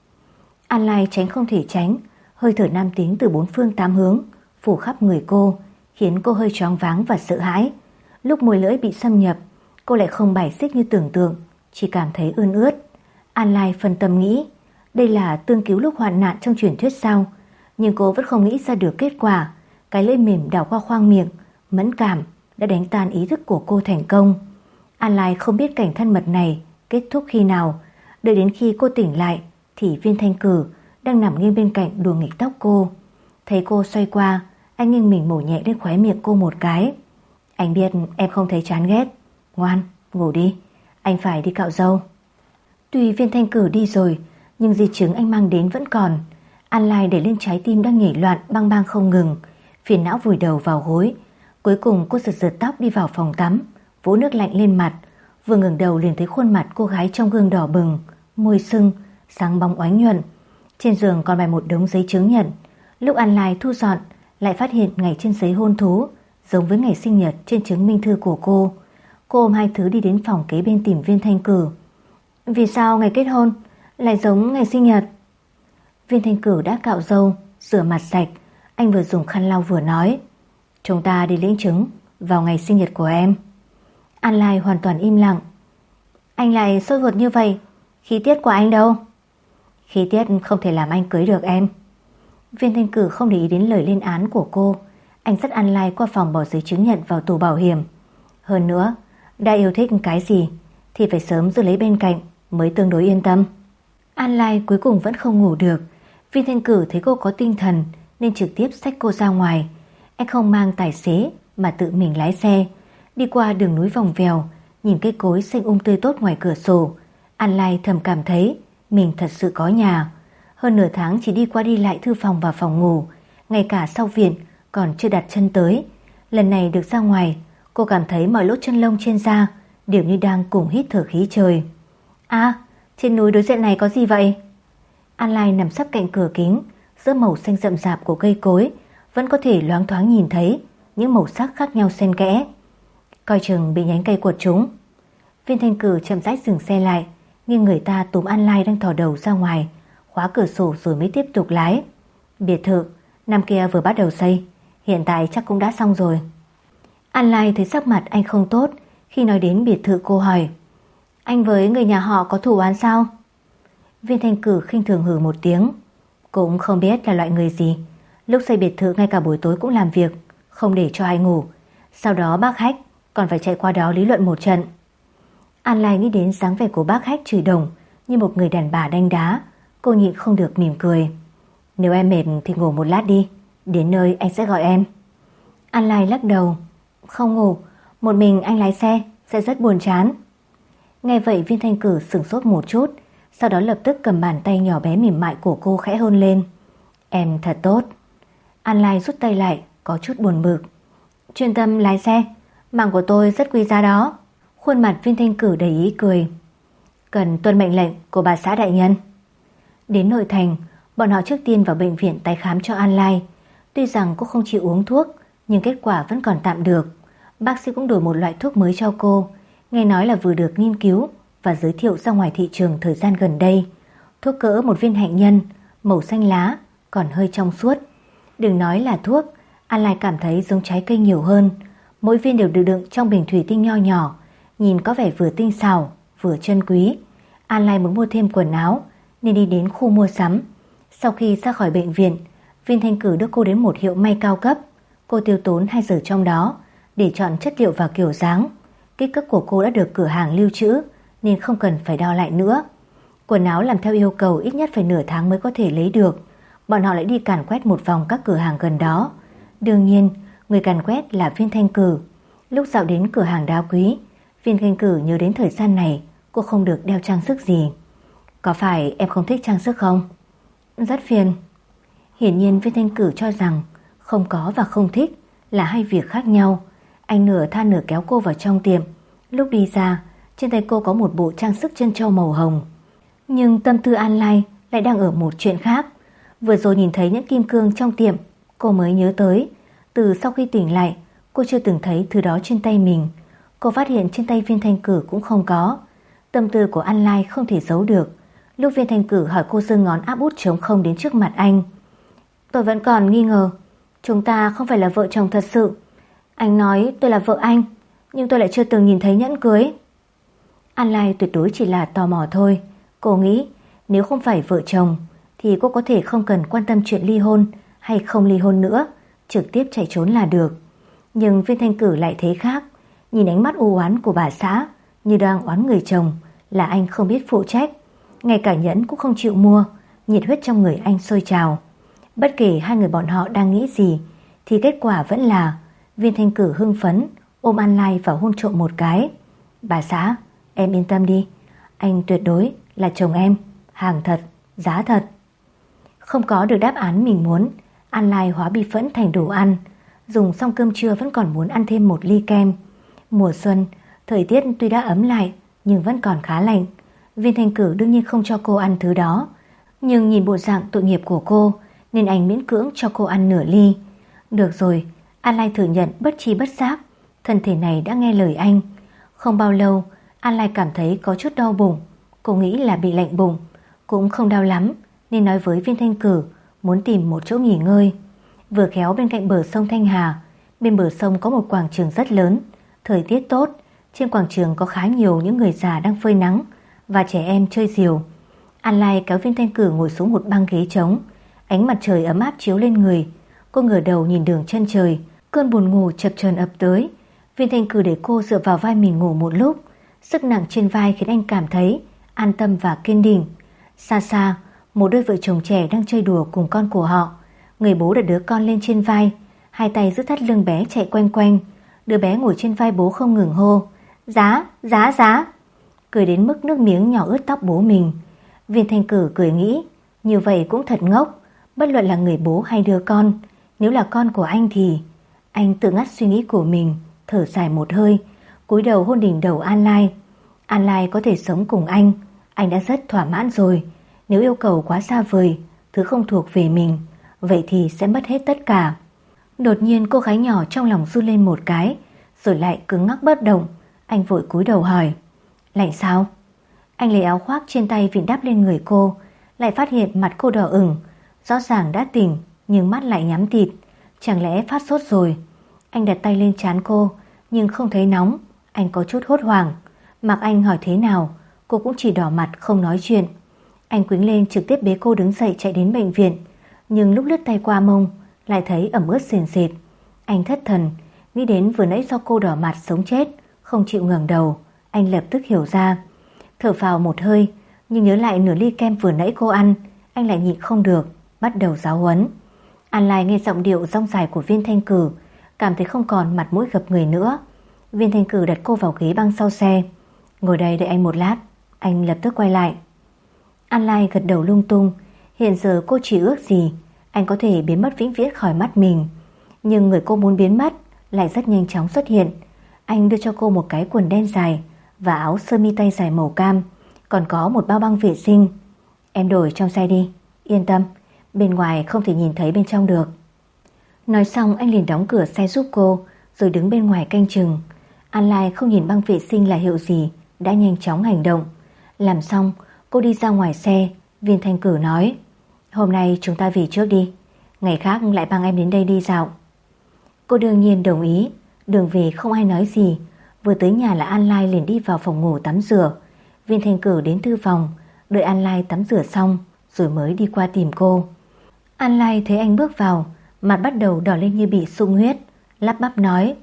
Speaker 1: An Lai tránh không thể tránh. Hơi thở nam tính từ bốn phương tám hướng phủ khắp người cô, khiến cô hơi choáng váng và sợ hãi. Lúc môi lưỡi bị xâm nhập, cô lại không bài xích như tưởng tượng, chỉ cảm thấy ươn ướt. An Lai phân tâm nghĩ đây là tương cứu lúc hoạn nạn trong truyền thuyết sao, nhưng cô vẫn không nghĩ ra được kết quả. Cái lưỡi mềm đảo qua khoang miệng, mẫn cảm đã đánh tan ý thức của cô thành công. An Lai không biết cảnh thân mật này kết thúc khi nào. Đợi đến khi cô tỉnh lại thì Viên Thanh Cử đang nằm nghiêng bên cạnh đùa nghịch tóc cô. Thấy cô xoay qua, anh nghiêng mình mổ nhẹ lên khóe miệng cô một cái. Anh biết em không thấy chán ghét. Ngoan, ngủ đi, anh phải đi cạo râu. Tuy Viên Thanh Cử đi rồi, nhưng di chứng anh mang đến vẫn còn. An Lai để lên trái tim đang nhảy loạn bang bang không ngừng, phiền não vùi đầu vào gối. Cuối cùng cô giật tóc đi vào phòng tắm, vỗ nước lạnh lên mặt. Vừa ngẩng đầu liền thấy khuôn mặt cô gái trong gương đỏ bừng, môi sưng, sáng bóng oánh nhuận. Trên giường còn bày một đống giấy chứng nhận. Lúc An Lai thu dọn, lại phát hiện ngày trên giấy hôn thú giống với ngày sinh nhật trên chứng minh thư của cô. Cô ôm hai thứ đi đến phòng kế bên tìm Viên Thanh Cử. Vì sao ngày kết hôn lại giống ngày sinh nhật? Viên Thanh Cử đã cạo râu, rửa mặt sạch. Anh vừa dùng khăn lau vừa nói. Chúng ta đi lĩnh chứng vào ngày sinh nhật của em. An Lai hoàn toàn im lặng. Anh lại sốt ruột như vậy, khí tiết của anh đâu? Khí tiết không thể làm anh cưới được em. Viên Thanh Cử không để ý đến lời lên án của cô. Anh dắt An Lai qua phòng bỏ giấy chứng nhận vào tủ bảo hiểm. Hơn nữa, đã yêu thích cái gì thì phải sớm giữ lấy bên cạnh mới tương đối yên tâm. An Lai cuối cùng vẫn không ngủ được. Viên Thanh Cử thấy cô có tinh thần nên trực tiếp xách cô ra ngoài. Anh không mang tài xế mà tự mình lái xe, đi qua đường núi vòng vèo, Nhìn cây cối xanh tươi tốt ngoài cửa sổ, An Lai thầm cảm thấy mình thật sự có nhà. Hơn nửa tháng chỉ đi qua đi lại thư phòng và phòng ngủ, ngay cả sau viện còn chưa đặt chân tới. Lần này được ra ngoài, cô cảm thấy mọi lỗ chân lông trên da đều như đang cùng hít thở khí trời. À, trên núi đối diện này có gì vậy? An Lai nằm sấp cạnh cửa kính, giữa màu xanh rậm rạp của cây cối vẫn có thể loáng thoáng nhìn thấy những màu sắc khác nhau xen kẽ. Coi chừng bị nhánh cây quật trúng. Viên Thanh Cử chậm rãi dừng xe lại, nhưng người ta túm An Lai đang thò đầu ra ngoài, khóa cửa sổ rồi mới tiếp tục lái. Biệt thự năm kia vừa bắt đầu xây, hiện tại chắc cũng đã xong rồi. An Lai thấy sắc mặt anh không tốt. Khi nói đến biệt thự cô hỏi, anh với người nhà họ có thù oán sao? Viên Thanh Cử khinh thường hừ một tiếng. Cũng không biết là loại người gì, lúc xây biệt thự ngay cả buổi tối cũng làm việc, không để cho ai ngủ. Sau đó bác Hách còn phải chạy qua đó lý luận một trận. An Lai nghĩ đến dáng vẻ của bác Hách chửi đồng như một người đàn bà đánh đá. Cô nhịn không được mỉm cười. Nếu em mệt thì ngủ một lát đi, đến nơi anh sẽ gọi em. An Lai lắc đầu. Không ngủ, một mình anh lái xe sẽ rất buồn chán. Nghe vậy Viên Thanh Cử sửng sốt một chút, sau đó lập tức cầm bàn tay nhỏ bé mềm mại của cô khẽ hôn lên. Em thật tốt. An Lai rút tay lại, có chút buồn bực. Chuyên tâm lái xe, mạng của tôi rất quý giá đó. Khuôn mặt Viên Thanh Cử đầy ý cười. Cần tuân mệnh lệnh của bà xã đại nhân. Đến nội thành, bọn họ trước tiên vào bệnh viện tái khám cho An Lai. Tuy rằng cô không chịu uống thuốc, nhưng kết quả vẫn còn tạm được. Bác sĩ cũng đổi một loại thuốc mới cho cô, nghe nói là vừa được nghiên cứu và giới thiệu ra ngoài thị trường thời gian gần đây. Thuốc cỡ một viên hạnh nhân, màu xanh lá, còn hơi trong suốt. Đừng nói là thuốc, An Lai cảm thấy giống trái cây nhiều hơn. Mỗi viên đều được đựng trong bình thủy tinh nho nhỏ, nhìn có vẻ vừa tinh xảo, vừa chân quý. An Lai muốn mua thêm quần áo nên đi đến khu mua sắm. Sau khi ra khỏi bệnh viện, Viên Thanh Cử đưa cô đến một hiệu may cao cấp. Cô tiêu tốn 2 giờ trong đó để chọn chất liệu và kiểu dáng. Kích cỡ của cô đã được cửa hàng lưu trữ nên không cần phải đo lại nữa. Quần áo làm theo yêu cầu ít nhất phải nửa tháng mới có thể lấy được. Bọn họ lại đi càn quét một vòng các cửa hàng gần đó. Đương nhiên, người càn quét là Viên Thanh Cử. Lúc dạo đến cửa hàng đá quý, Viên Thanh Cử nhớ đến thời gian này cô không được đeo trang sức gì. Có phải em không thích trang sức không? Rất phiền. Hiển nhiên Viên Thanh Cử cho rằng không có và không thích là hai việc khác nhau. Anh nửa tha nửa kéo cô vào trong tiệm. Lúc đi ra, trên tay cô có một bộ trang sức chân châu màu hồng. Nhưng tâm tư An Lai lại đang ở một chuyện khác. Vừa rồi nhìn thấy những kim cương trong tiệm, cô mới nhớ tới. Từ sau khi tỉnh lại, cô chưa từng thấy thứ đó trên tay mình. Cô phát hiện trên tay Viên Thanh Cử cũng không có. Tâm tư của An Lai không thể giấu được. Lúc Viên Thanh Cử hỏi cô giơ ngón áp út trống không đến trước mặt anh. Tôi vẫn còn nghi ngờ, chúng ta không phải là vợ chồng thật sự. Anh nói tôi là vợ anh, nhưng tôi lại chưa từng nhìn thấy nhẫn cưới. An Lai tuyệt đối chỉ là tò mò thôi. Cô nghĩ nếu không phải vợ chồng thì cô có thể không cần quan tâm chuyện ly hôn hay không ly hôn nữa, trực tiếp chạy trốn là được. Nhưng Viên Thanh Cử lại thấy khác. Nhìn ánh mắt u oán của bà xã như đang oán người chồng là anh không biết phụ trách. Ngay cả nhẫn cũng không chịu mua. Nhiệt huyết trong người anh sôi trào. Bất kể hai người bọn họ đang nghĩ gì thì kết quả vẫn là Viên Thanh Cử hưng phấn ôm An Lai và hôn trộm một cái. Bà xã, em yên tâm đi, anh tuyệt đối là chồng em, hàng thật, giá thật. Không có được đáp án mình muốn, An Lai hóa bi phẫn thành đồ ăn. Dùng xong cơm trưa vẫn còn muốn ăn thêm một ly kem. Mùa xuân, thời tiết tuy đã ấm lại nhưng vẫn còn khá lạnh. Viên Thanh Cử đương nhiên không cho cô ăn thứ đó, nhưng nhìn bộ dạng tội nghiệp của cô nên anh miễn cưỡng cho cô ăn nửa ly. Được rồi, An Lai thừa nhận bất tri bất giác thân thể này đã nghe lời anh. Không bao lâu, An Lai cảm thấy có chút đau bụng. Cô nghĩ là bị lạnh bụng, cũng không đau lắm nên nói với Viên Thanh Cử muốn tìm một chỗ nghỉ ngơi. Vừa khéo bên cạnh bờ sông Thanh Hà, bên bờ sông có một quảng trường rất lớn. Thời tiết tốt, trên quảng trường có khá nhiều những người già đang phơi nắng và trẻ em chơi diều. An Lai kéo Viên Thanh Cử ngồi xuống một băng ghế trống. Ánh mặt trời ấm áp chiếu lên người. Cô ngửa đầu nhìn đường chân trời. Cơn buồn ngủ chập chờn ập tới. Viên Thanh Cử để cô dựa vào vai mình ngủ một lúc. Sức nặng trên vai khiến anh cảm thấy an tâm và kiên định. Xa xa, một đôi vợ chồng trẻ đang chơi đùa cùng con của họ. Người bố đặt đứa con lên trên vai, hai tay giữ thắt lưng bé chạy quanh quanh. Đứa bé ngồi trên vai bố không ngừng hô: Giá. Cười đến mức nước miếng nhỏ ướt tóc bố mình. Viên Thanh Cử cười nghĩ, như vậy cũng thật ngốc. Bất luận là người bố hay đứa con, nếu là con của anh thì... Anh tự ngắt suy nghĩ của mình, thở dài một hơi, cúi đầu hôn đỉnh đầu An Lai. An Lai có thể sống cùng anh đã rất thỏa mãn rồi. Nếu yêu cầu quá xa vời, thứ không thuộc về mình, vậy thì sẽ mất hết tất cả. Đột nhiên cô gái nhỏ trong lòng run lên một cái, rồi lại cứng ngắc bất động. Anh vội cúi đầu hỏi, lạnh sao? Anh lấy áo khoác trên tay vịn đắp lên người cô, lại phát hiện mặt cô đỏ ửng, rõ ràng đã tỉnh nhưng mắt lại nhắm tịt. Chẳng lẽ phát sốt rồi? Anh đặt tay lên trán cô nhưng không thấy nóng. Anh có chút hốt hoảng. Mặc anh hỏi thế nào, cô cũng chỉ đỏ mặt không nói chuyện. Anh quýnh lên trực tiếp bế cô đứng dậy chạy đến bệnh viện. Nhưng lúc lướt tay qua mông lại thấy ẩm ướt sền sệt. Anh thất thần, nghĩ đến vừa nãy do cô đỏ mặt sống chết, không chịu ngẩng đầu. Anh lập tức hiểu ra, thở phào một hơi, nhưng nhớ lại nửa ly kem vừa nãy cô ăn, anh lại nhịn không được, bắt đầu giáo huấn. An Lai nghe giọng điệu dong dài của Viên Thanh Cử, cảm thấy không còn mặt mũi gặp người nữa. Viên Thanh Cử đặt cô vào ghế băng sau xe. Ngồi đây đợi anh một lát. Anh lập tức quay lại. An Lai gật đầu lung tung. Hiện giờ cô chỉ ước gì anh có thể biến mất vĩnh viễn khỏi mắt mình. Nhưng người cô muốn biến mất lại rất nhanh chóng xuất hiện. Anh đưa cho cô một cái quần đen dài và áo sơ mi tay dài màu cam, còn có một bao băng vệ sinh. Em đổi trong xe đi, yên tâm, bên ngoài không thể nhìn thấy bên trong được. Nói xong anh liền đóng cửa xe giúp cô, rồi đứng bên ngoài canh chừng. An Lai không nhìn băng vệ sinh là hiệu gì, đã nhanh chóng hành động. Làm xong, cô đi ra ngoài xe. Viên Thanh Cử nói, hôm nay chúng ta về trước đi, ngày khác lại mang em đến đây đi dạo. Cô đương nhiên đồng ý. Đường về không ai nói gì. Vừa tới nhà là An Lai liền đi vào phòng ngủ tắm rửa. Viên Thanh Cử đến thư phòng, đợi An Lai tắm rửa xong rồi mới đi qua tìm cô. An Lai thấy anh bước vào, mặt bắt đầu đỏ lên như bị sung huyết, lắp bắp nói,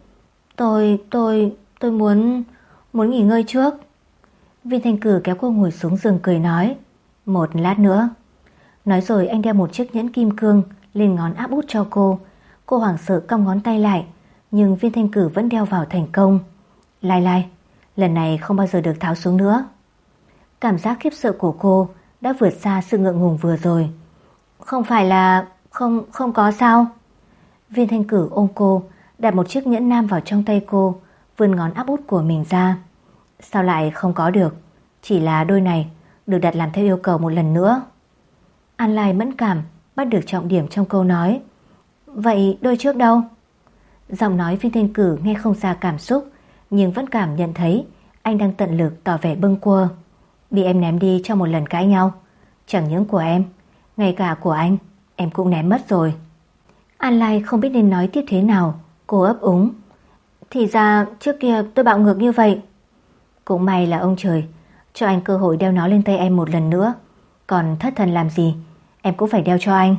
Speaker 1: Tôi muốn nghỉ ngơi trước. Viên Thanh Cử kéo cô ngồi xuống giường cười nói, một lát nữa. Nói rồi anh đeo một chiếc nhẫn kim cương lên ngón áp út cho cô. Cô hoảng sợ cong ngón tay lại, nhưng Viên Thanh Cử vẫn đeo vào thành công. Lai, lần này không bao giờ được tháo xuống nữa. Cảm giác khiếp sợ của cô đã vượt xa sự ngượng ngùng vừa rồi. Không phải là... Không có sao? Viên Thanh Cử ôm cô, đặt một chiếc nhẫn nam vào trong tay cô, vươn ngón áp út của mình ra. Sao lại không có được? Chỉ là đôi này được đặt làm theo yêu cầu một lần nữa. An Lai mẫn cảm, bắt được trọng điểm trong câu nói. Vậy đôi trước đâu? Giọng nói Viên Thanh Cử nghe không ra cảm xúc, nhưng vẫn cảm nhận thấy anh đang tận lực tỏ vẻ bâng quơ. Bị em ném đi trong một lần cãi nhau. Chẳng những của em, ngay cả của anh em cũng ném mất rồi. An Lai không biết nên nói tiếp thế nào. Cô ấp úng, thì ra trước kia tôi bạo ngược như vậy. Cũng may là ông trời cho anh cơ hội đeo nó lên tay em một lần nữa. Còn thất thần làm gì, em cũng phải đeo cho anh.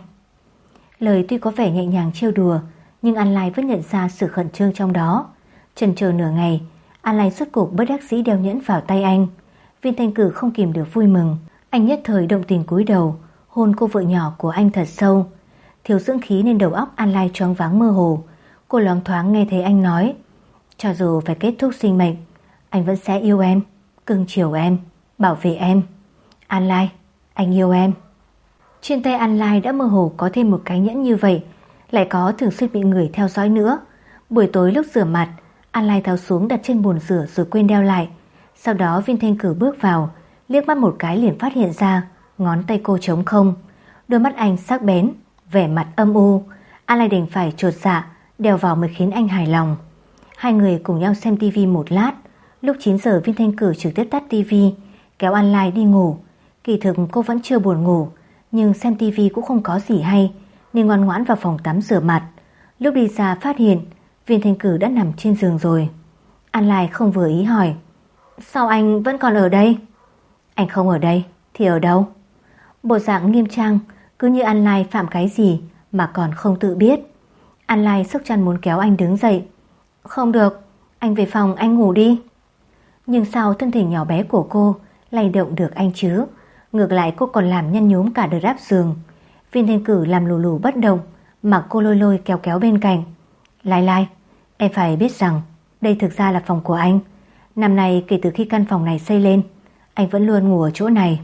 Speaker 1: Lời tuy có vẻ nhẹ nhàng trêu đùa, nhưng An Lai vẫn nhận ra sự khẩn trương trong đó. Chần chờ nửa ngày, An Lai rốt cuộc bất đắc dĩ đeo nhẫn vào tay anh. Viên Thanh Cử không kìm được vui mừng. Anh nhất thời động tình cúi đầu, hôn cô vợ nhỏ của anh thật sâu. Thiếu dưỡng khí nên đầu óc An Lai choáng váng mơ hồ. Cô loáng thoáng nghe thấy anh nói, cho dù phải kết thúc sinh mệnh, anh vẫn sẽ yêu em, cưng chiều em, bảo vệ em. An Lai, anh yêu em. Trên tay An Lai đã mơ hồ có thêm một cái nhẫn như vậy, lại có thường xuyên bị người theo dõi nữa. Buổi tối lúc rửa mặt, An Lai tháo xuống đặt trên bồn rửa rồi quên đeo lại. Sau đó Viên Thanh Cử bước vào, liếc mắt một cái liền phát hiện ra ngón tay cô trống không. Đôi mắt anh sắc bén, vẻ mặt âm u. An Lai đành phải chột dạ đeo vào mới khiến anh hài lòng. Hai người cùng nhau xem tivi một lát. Lúc 9 giờ Viên Thanh Cử trực tiếp tắt tivi, kéo An Lai đi ngủ. Kỳ thực cô vẫn chưa buồn ngủ, nhưng xem tivi cũng không có gì hay, nên ngoan ngoãn vào phòng tắm rửa mặt. Lúc đi ra phát hiện Viên Thanh Cử đã nằm trên giường rồi. An Lai không vừa ý hỏi, sao anh vẫn còn ở đây? Anh không ở đây thì ở đâu? Bộ dạng nghiêm trang, cứ như An Lai phạm cái gì mà còn không tự biết. An Lai sốc chăn muốn kéo anh đứng dậy. Không được, anh về phòng anh ngủ đi. Nhưng sao thân thể nhỏ bé của cô lay động được anh chứ? Ngược lại cô còn làm nhăn nhúm cả đợt đáp giường. Viên Thanh Cử làm lù lù bất động, mặc cô lôi lôi kéo kéo bên cạnh. Lai, em phải biết rằng đây thực ra là phòng của anh. Năm nay kể từ khi căn phòng này xây lên, anh vẫn luôn ngủ ở chỗ này.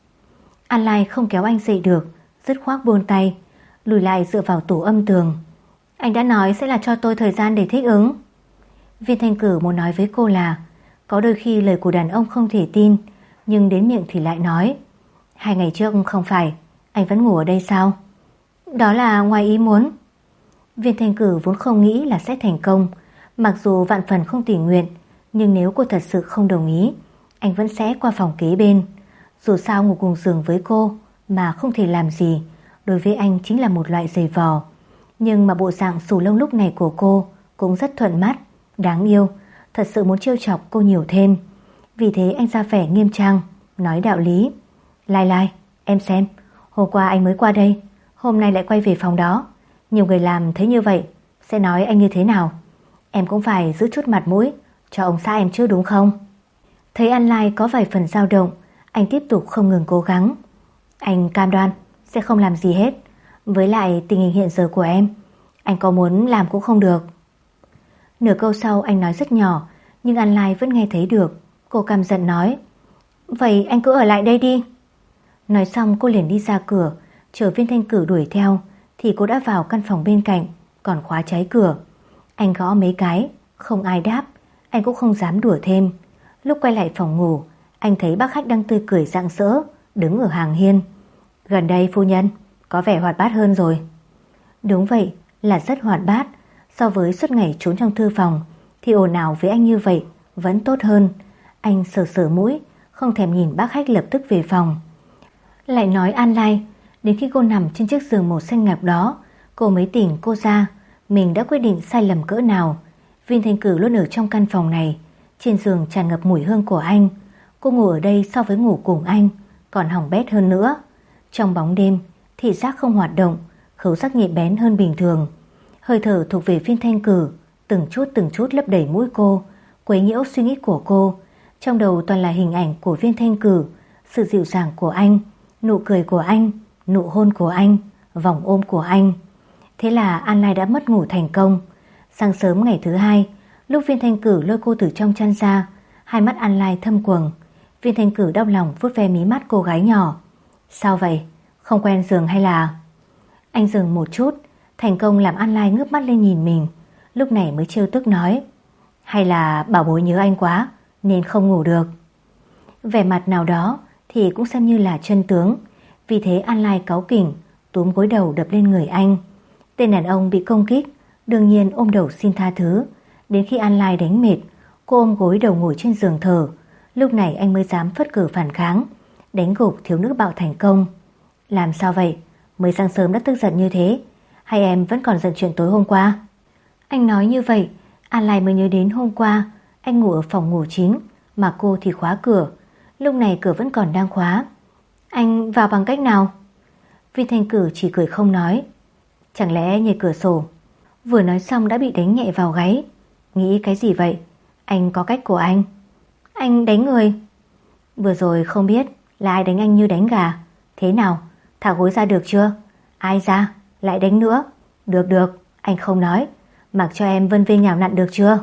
Speaker 1: An Lai không kéo anh dậy được, dứt khoát buông tay, lùi lại dựa vào tủ âm tường. Anh đã nói sẽ là cho tôi thời gian để thích ứng. Viên Thanh Cử muốn nói với cô là có đôi khi lời của đàn ông không thể tin, nhưng đến miệng thì lại nói 2 ngày trước không phải anh vẫn ngủ ở đây sao? Đó là ngoài ý muốn. Viên Thanh Cử vốn không nghĩ là sẽ thành công, mặc dù vạn phần không tình nguyện, nhưng nếu cô thật sự không đồng ý, anh vẫn sẽ qua phòng kế bên. Dù sao ngủ cùng giường với cô mà không thể làm gì, đối với anh chính là một loại giày vò. Nhưng mà bộ dạng xù lông lúc này của cô cũng rất thuận mắt, đáng yêu, thật sự muốn trêu chọc cô nhiều thêm. Vì thế anh ra vẻ nghiêm trang, nói đạo lý. Lai Lai, em xem, hôm qua anh mới qua đây, hôm nay lại quay về phòng đó. Nhiều người làm thấy như vậy sẽ nói anh như thế nào? Em cũng phải giữ chút mặt mũi cho ông xã em chứ đúng không? Thấy An Lai có vài phần dao động, anh tiếp tục không ngừng cố gắng. Anh cam đoan sẽ không làm gì hết. Với lại tình hình hiện giờ của em, anh có muốn làm cũng không được. Nửa câu sau anh nói rất nhỏ, nhưng An Lai vẫn nghe thấy được. Cô căm giận nói, vậy anh cứ ở lại đây đi. Nói xong cô liền đi ra cửa, chờ Viên Thanh Cử đuổi theo thì cô đã vào căn phòng bên cạnh, còn khóa trái cửa. Anh gõ mấy cái, không ai đáp, anh cũng không dám đùa thêm. Lúc quay lại phòng ngủ, anh thấy bác khách đang tươi cười rạng rỡ, đứng ở hàng hiên. Gần đây phu nhân có vẻ hoạt bát hơn rồi. Đúng vậy, là rất hoạt bát. So với suốt ngày trốn trong thư phòng thì ồn ào với anh như vậy vẫn tốt hơn. Anh sờ sờ mũi, không thèm nhìn bác khách lập tức về phòng. Lại nói An Lai, đến khi cô nằm trên chiếc giường màu xanh ngọc đó, cô mới tỉnh cô ra mình đã quyết định sai lầm cỡ nào. Viên Thanh Cử luôn ở trong căn phòng này, trên giường tràn ngập mùi hương của anh. Cô ngủ ở đây so với ngủ cùng anh còn hỏng bét hơn nữa. Trong bóng đêm, thị giác không hoạt động, khứu giác nhạy bén hơn bình thường. Hơi thở thuộc về Viên Thanh Cử từng chút lấp đầy mũi cô, quấy nhiễu suy nghĩ của cô. Trong đầu toàn là hình ảnh của Viên Thanh Cử, sự dịu dàng của anh, nụ cười của anh, nụ hôn của anh, vòng ôm của anh. Thế là An Lai đã mất ngủ thành công. Sáng sớm ngày thứ hai, lúc Viên Thanh Cử lôi cô từ trong chăn ra, hai mắt An Lai thâm quầng. Viên Thanh Cử đau lòng vuốt ve mí mắt cô gái nhỏ. Sao vậy? Không quen giường hay là... Anh dừng một chút, thành công làm An Lai ngước mắt lên nhìn mình. Lúc này mới trêu tức nói, hay là bảo bối nhớ anh quá nên không ngủ được. Vẻ mặt nào đó thì cũng xem như là chân tướng. Vì thế An Lai cáu kỉnh, túm gối đầu đập lên người anh. Tên đàn ông bị công kích đương nhiên ôm đầu xin tha thứ. Đến khi An Lai đánh mệt, cô ôm gối đầu ngồi trên giường thở. Lúc này anh mới dám phất cờ phản kháng, đánh gục thiếu nữ bạo thành công. Làm sao vậy? Mới sáng sớm đã tức giận như thế, hay em vẫn còn giận chuyện tối hôm qua? Anh nói như vậy, An Lai mới nhớ đến hôm qua anh ngủ ở phòng ngủ chính, mà cô thì khóa cửa. Lúc này cửa vẫn còn đang khóa. Anh vào bằng cách nào? Viên Thanh Cử chỉ cười không nói. Chẳng lẽ nhảy cửa sổ? Vừa nói xong đã bị đánh nhẹ vào gáy. Nghĩ cái gì vậy? Anh có cách của anh. Anh đánh người? Vừa rồi không biết là ai đánh anh như đánh gà. Thế nào? Thả gối ra được chưa? Ai ra? Lại đánh nữa? Được, anh không nói. Mặc cho em vân vê nhào nặn được chưa?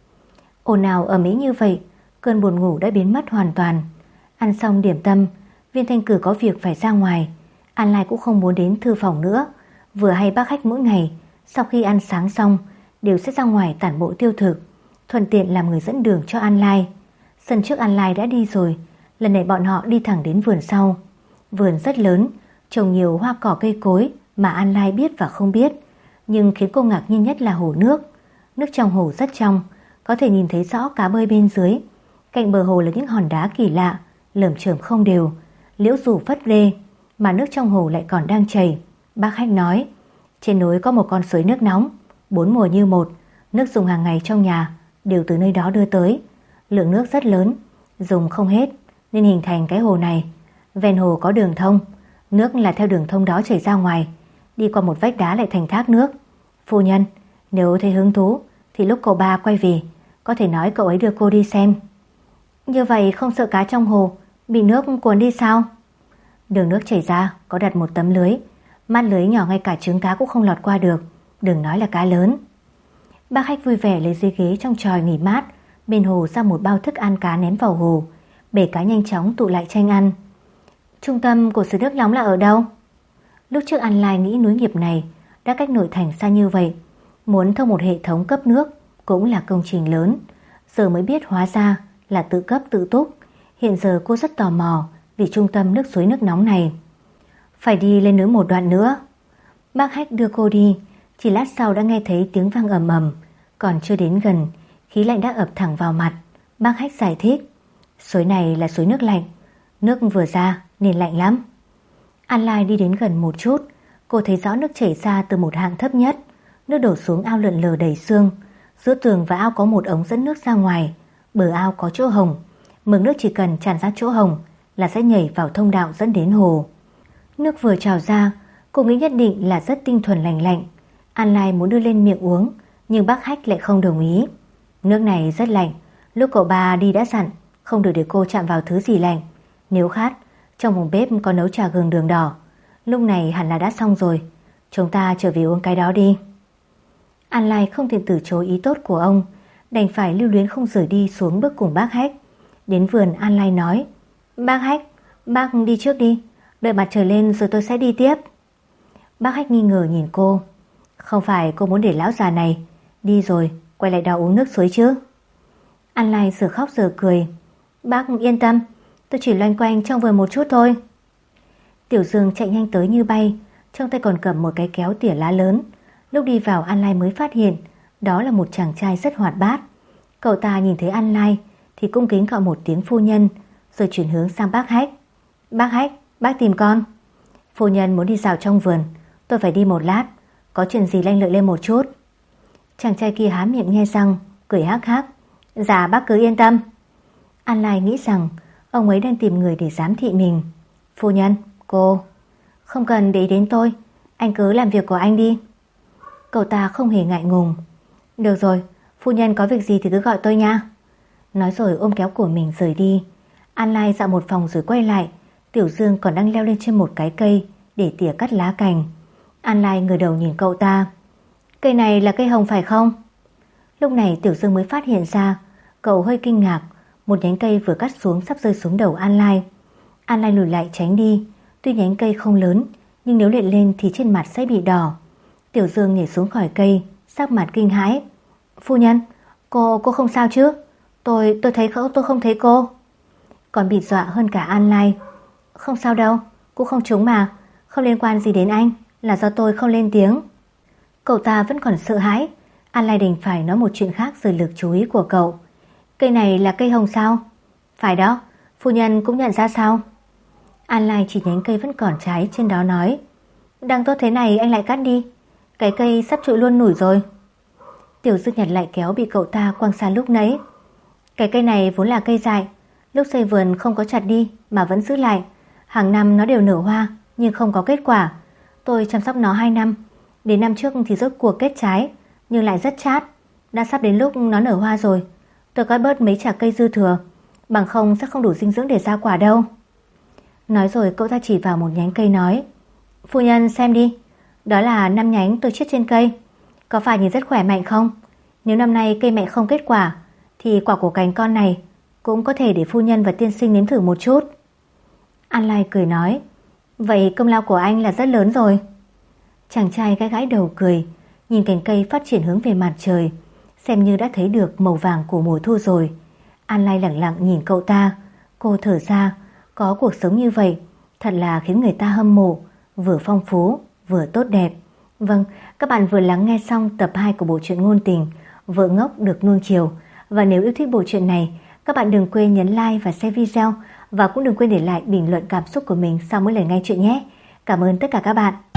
Speaker 1: Ồn ào ầm ĩ như vậy, cơn buồn ngủ đã biến mất hoàn toàn. Ăn xong điểm tâm, Viên Thanh Cử có việc phải ra ngoài. An Lai cũng không muốn đến thư phòng nữa. Vừa hay bác khách mỗi ngày sau khi ăn sáng xong đều sẽ ra ngoài tản bộ tiêu thực, thuận tiện làm người dẫn đường cho An Lai. Sân trước An Lai đã đi rồi, lần này bọn họ đi thẳng đến vườn sau. Vườn rất lớn, trồng nhiều hoa cỏ cây cối mà An Lai biết và không biết. Nhưng khiến cô ngạc nhiên nhất là hồ nước. Nước trong hồ rất trong, có thể nhìn thấy rõ cá bơi bên dưới. Cạnh bờ hồ là những hòn đá kỳ lạ, lởm chởm không đều, liễu rủ phất lê, mà nước trong hồ lại còn đang chảy. Bác khách nói, trên núi có một con suối nước nóng, 4 mùa như một, nước dùng hàng ngày trong nhà đều từ nơi đó đưa tới. Lượng nước rất lớn, dùng không hết nên hình thành cái hồ này. Ven hồ có đường thông, nước là theo đường thông đó chảy ra ngoài, đi qua một vách đá lại thành thác nước. Phu nhân, nếu thấy hứng thú thì lúc cậu ba quay về có thể nói cậu ấy đưa cô đi xem. Như vậy không sợ cá trong hồ bị nước cuốn đi sao? Đường nước chảy ra có đặt một tấm lưới, mát lưới nhỏ ngay cả trứng cá cũng không lọt qua được, đừng nói là cá lớn. Bác khách vui vẻ lấy dây ghế trong chòi nghỉ mát, Bên hồ ra một bao thức ăn cá ném vào hồ. Bể cá nhanh chóng tụ lại tranh ăn. Trung tâm của xứ nước nóng là ở đâu? Lúc trước An Lai nghĩ nối nghiệp này đã cách nội thành xa như vậy, muốn thông một hệ thống cấp nước cũng là công trình lớn. Giờ mới biết hóa ra là tự cấp tự túc. Hiện giờ cô rất tò mò vì trung tâm nước suối nước nóng này. Phải đi lên núi một đoạn nữa. Bác Hách đưa cô đi. Chỉ lát sau đã nghe thấy tiếng vang ầm ầm. Còn chưa đến gần, khí lạnh đã ập thẳng vào mặt. Bác Hách giải thích, suối này là suối nước lạnh, nước vừa ra nên lạnh lắm. An Lai đi đến gần một chút, cô thấy rõ nước chảy ra từ một hạng thấp nhất. Nước đổ xuống ao lượn lờ đầy sương. Giữa tường và ao có một ống dẫn nước ra ngoài. Bờ ao có chỗ hồng. Mực nước chỉ cần tràn ra chỗ hồng là sẽ nhảy vào thông đạo dẫn đến hồ. Nước vừa trào ra, cô nghĩ nhất định là rất tinh thuần lành lạnh. An Lai muốn đưa lên miệng uống, nhưng bác Hách lại không đồng ý. Nước này rất lạnh. Lúc cậu ba đi đã dặn không được để cô chạm vào thứ gì lạnh. Nếu khát, trong phòng bếp có nấu trà gừng đường đỏ. Lúc này hẳn là đã xong rồi. Chúng ta trở về uống cái đó đi. An Lai không thể từ chối ý tốt của ông, đành phải lưu luyến không rời đi xuống bước cùng bác Hách. Đến vườn, An Lai nói, bác Hách, bác đi trước đi, đợi mặt trời lên rồi tôi sẽ đi tiếp. Bác Hách nghi ngờ nhìn cô. Không phải cô muốn để lão già này đi rồi quay lại đó uống nước suối chứ? An Lai giờ khóc giờ cười. Bác yên tâm, tôi chỉ loanh quanh trong vườn một chút thôi. Tiểu Dương chạy nhanh tới như bay, trong tay còn cầm một cái kéo tỉa lá lớn. Lúc đi vào, An Lai mới phát hiện đó là một chàng trai rất hoạt bát. Cậu ta nhìn thấy An Lai thì cung kính gọi một tiếng phu nhân, rồi chuyển hướng sang bác Hách. Bác Hách, bác tìm con. Phu nhân muốn đi dạo trong vườn, tôi phải đi một lát, có chuyện gì lanh lợi lên một chút. Chàng trai kia há miệng nhe răng, cười hắc hắc. Dạ bác cứ yên tâm. An Lai nghĩ rằng ông ấy đang tìm người để giám thị mình. Phu nhân, cô không cần để ý đến tôi, anh cứ làm việc của anh đi. Cậu ta không hề ngại ngùng. Được rồi, phu nhân có việc gì thì cứ gọi tôi nha. Nói rồi ôm kéo của mình rời đi. An Lai dạo một vòng rồi quay lại. Tiểu Dương còn đang leo lên trên một cái cây để tỉa cắt lá cành. An Lai ngửa đầu nhìn cậu ta. Cây này là cây hồng phải không? Lúc này Tiểu Dương mới phát hiện ra. Cậu hơi kinh ngạc. Một nhánh cây vừa cắt xuống sắp rơi xuống đầu An Lai. An Lai lùi lại tránh đi. Tuy nhánh cây không lớn, nhưng nếu lện lên thì trên mặt sẽ bị đỏ. Tiểu Dương nhảy xuống khỏi cây, sắc mặt kinh hãi. Phu nhân, cô không sao chứ? Tôi thấy tôi không thấy cô. Còn bị dọa hơn cả An Lai. Không sao đâu, cô không trúng mà, không liên quan gì đến anh, là do tôi không lên tiếng. Cậu ta vẫn còn sợ hãi. An Lai đành phải nói một chuyện khác rời lực chú ý của cậu. Cây này là cây hồng sao? Phải đó, phu nhân cũng nhận ra sao? An Lai chỉ nhánh cây vẫn còn trái trên đó nói. Đang tốt thế này anh lại cắt đi, cái cây sắp trụi luôn nủi rồi. Tiểu Dương nhặt lại kéo bị cậu ta quăng xa lúc nãy. Cái cây này vốn là cây dại, lúc xây vườn không có chặt đi mà vẫn giữ lại. Hàng năm nó đều nở hoa nhưng không có kết quả. Tôi chăm sóc nó 2 năm, đến năm trước thì rốt cuộc kết trái, nhưng lại rất chát. Đã sắp đến lúc nó nở hoa rồi, tôi cắt bớt mấy chả cây dư thừa, bằng không sẽ không đủ dinh dưỡng để ra quả đâu. Nói rồi cậu ta chỉ vào một nhánh cây nói. Phu nhân xem đi, đó là 5 nhánh tôi chiết trên cây. Có phải nhìn rất khỏe mạnh không? Nếu năm nay cây mẹ không kết quả thì quả của cành con này cũng có thể để phu nhân và tiên sinh nếm thử một chút. An Lai cười nói. Vậy công lao của anh là rất lớn rồi. Chàng trai gãi gãi đầu cười, nhìn cành cây phát triển hướng về mặt trời, xem như đã thấy được màu vàng của mùa thu rồi. An Lai lặng lặng nhìn cậu ta. Cô thở ra, có cuộc sống như vậy thật là khiến người ta hâm mộ, vừa phong phú vừa tốt đẹp. Vâng, các bạn vừa lắng nghe xong tập 2 của bộ truyện ngôn tình Vợ ngốc được nuông chiều. Và nếu yêu thích bộ truyện này, các bạn đừng quên nhấn like và share video, và cũng đừng quên để lại bình luận cảm xúc của mình sau mỗi lần nghe chuyện nhé. Cảm ơn tất cả các bạn.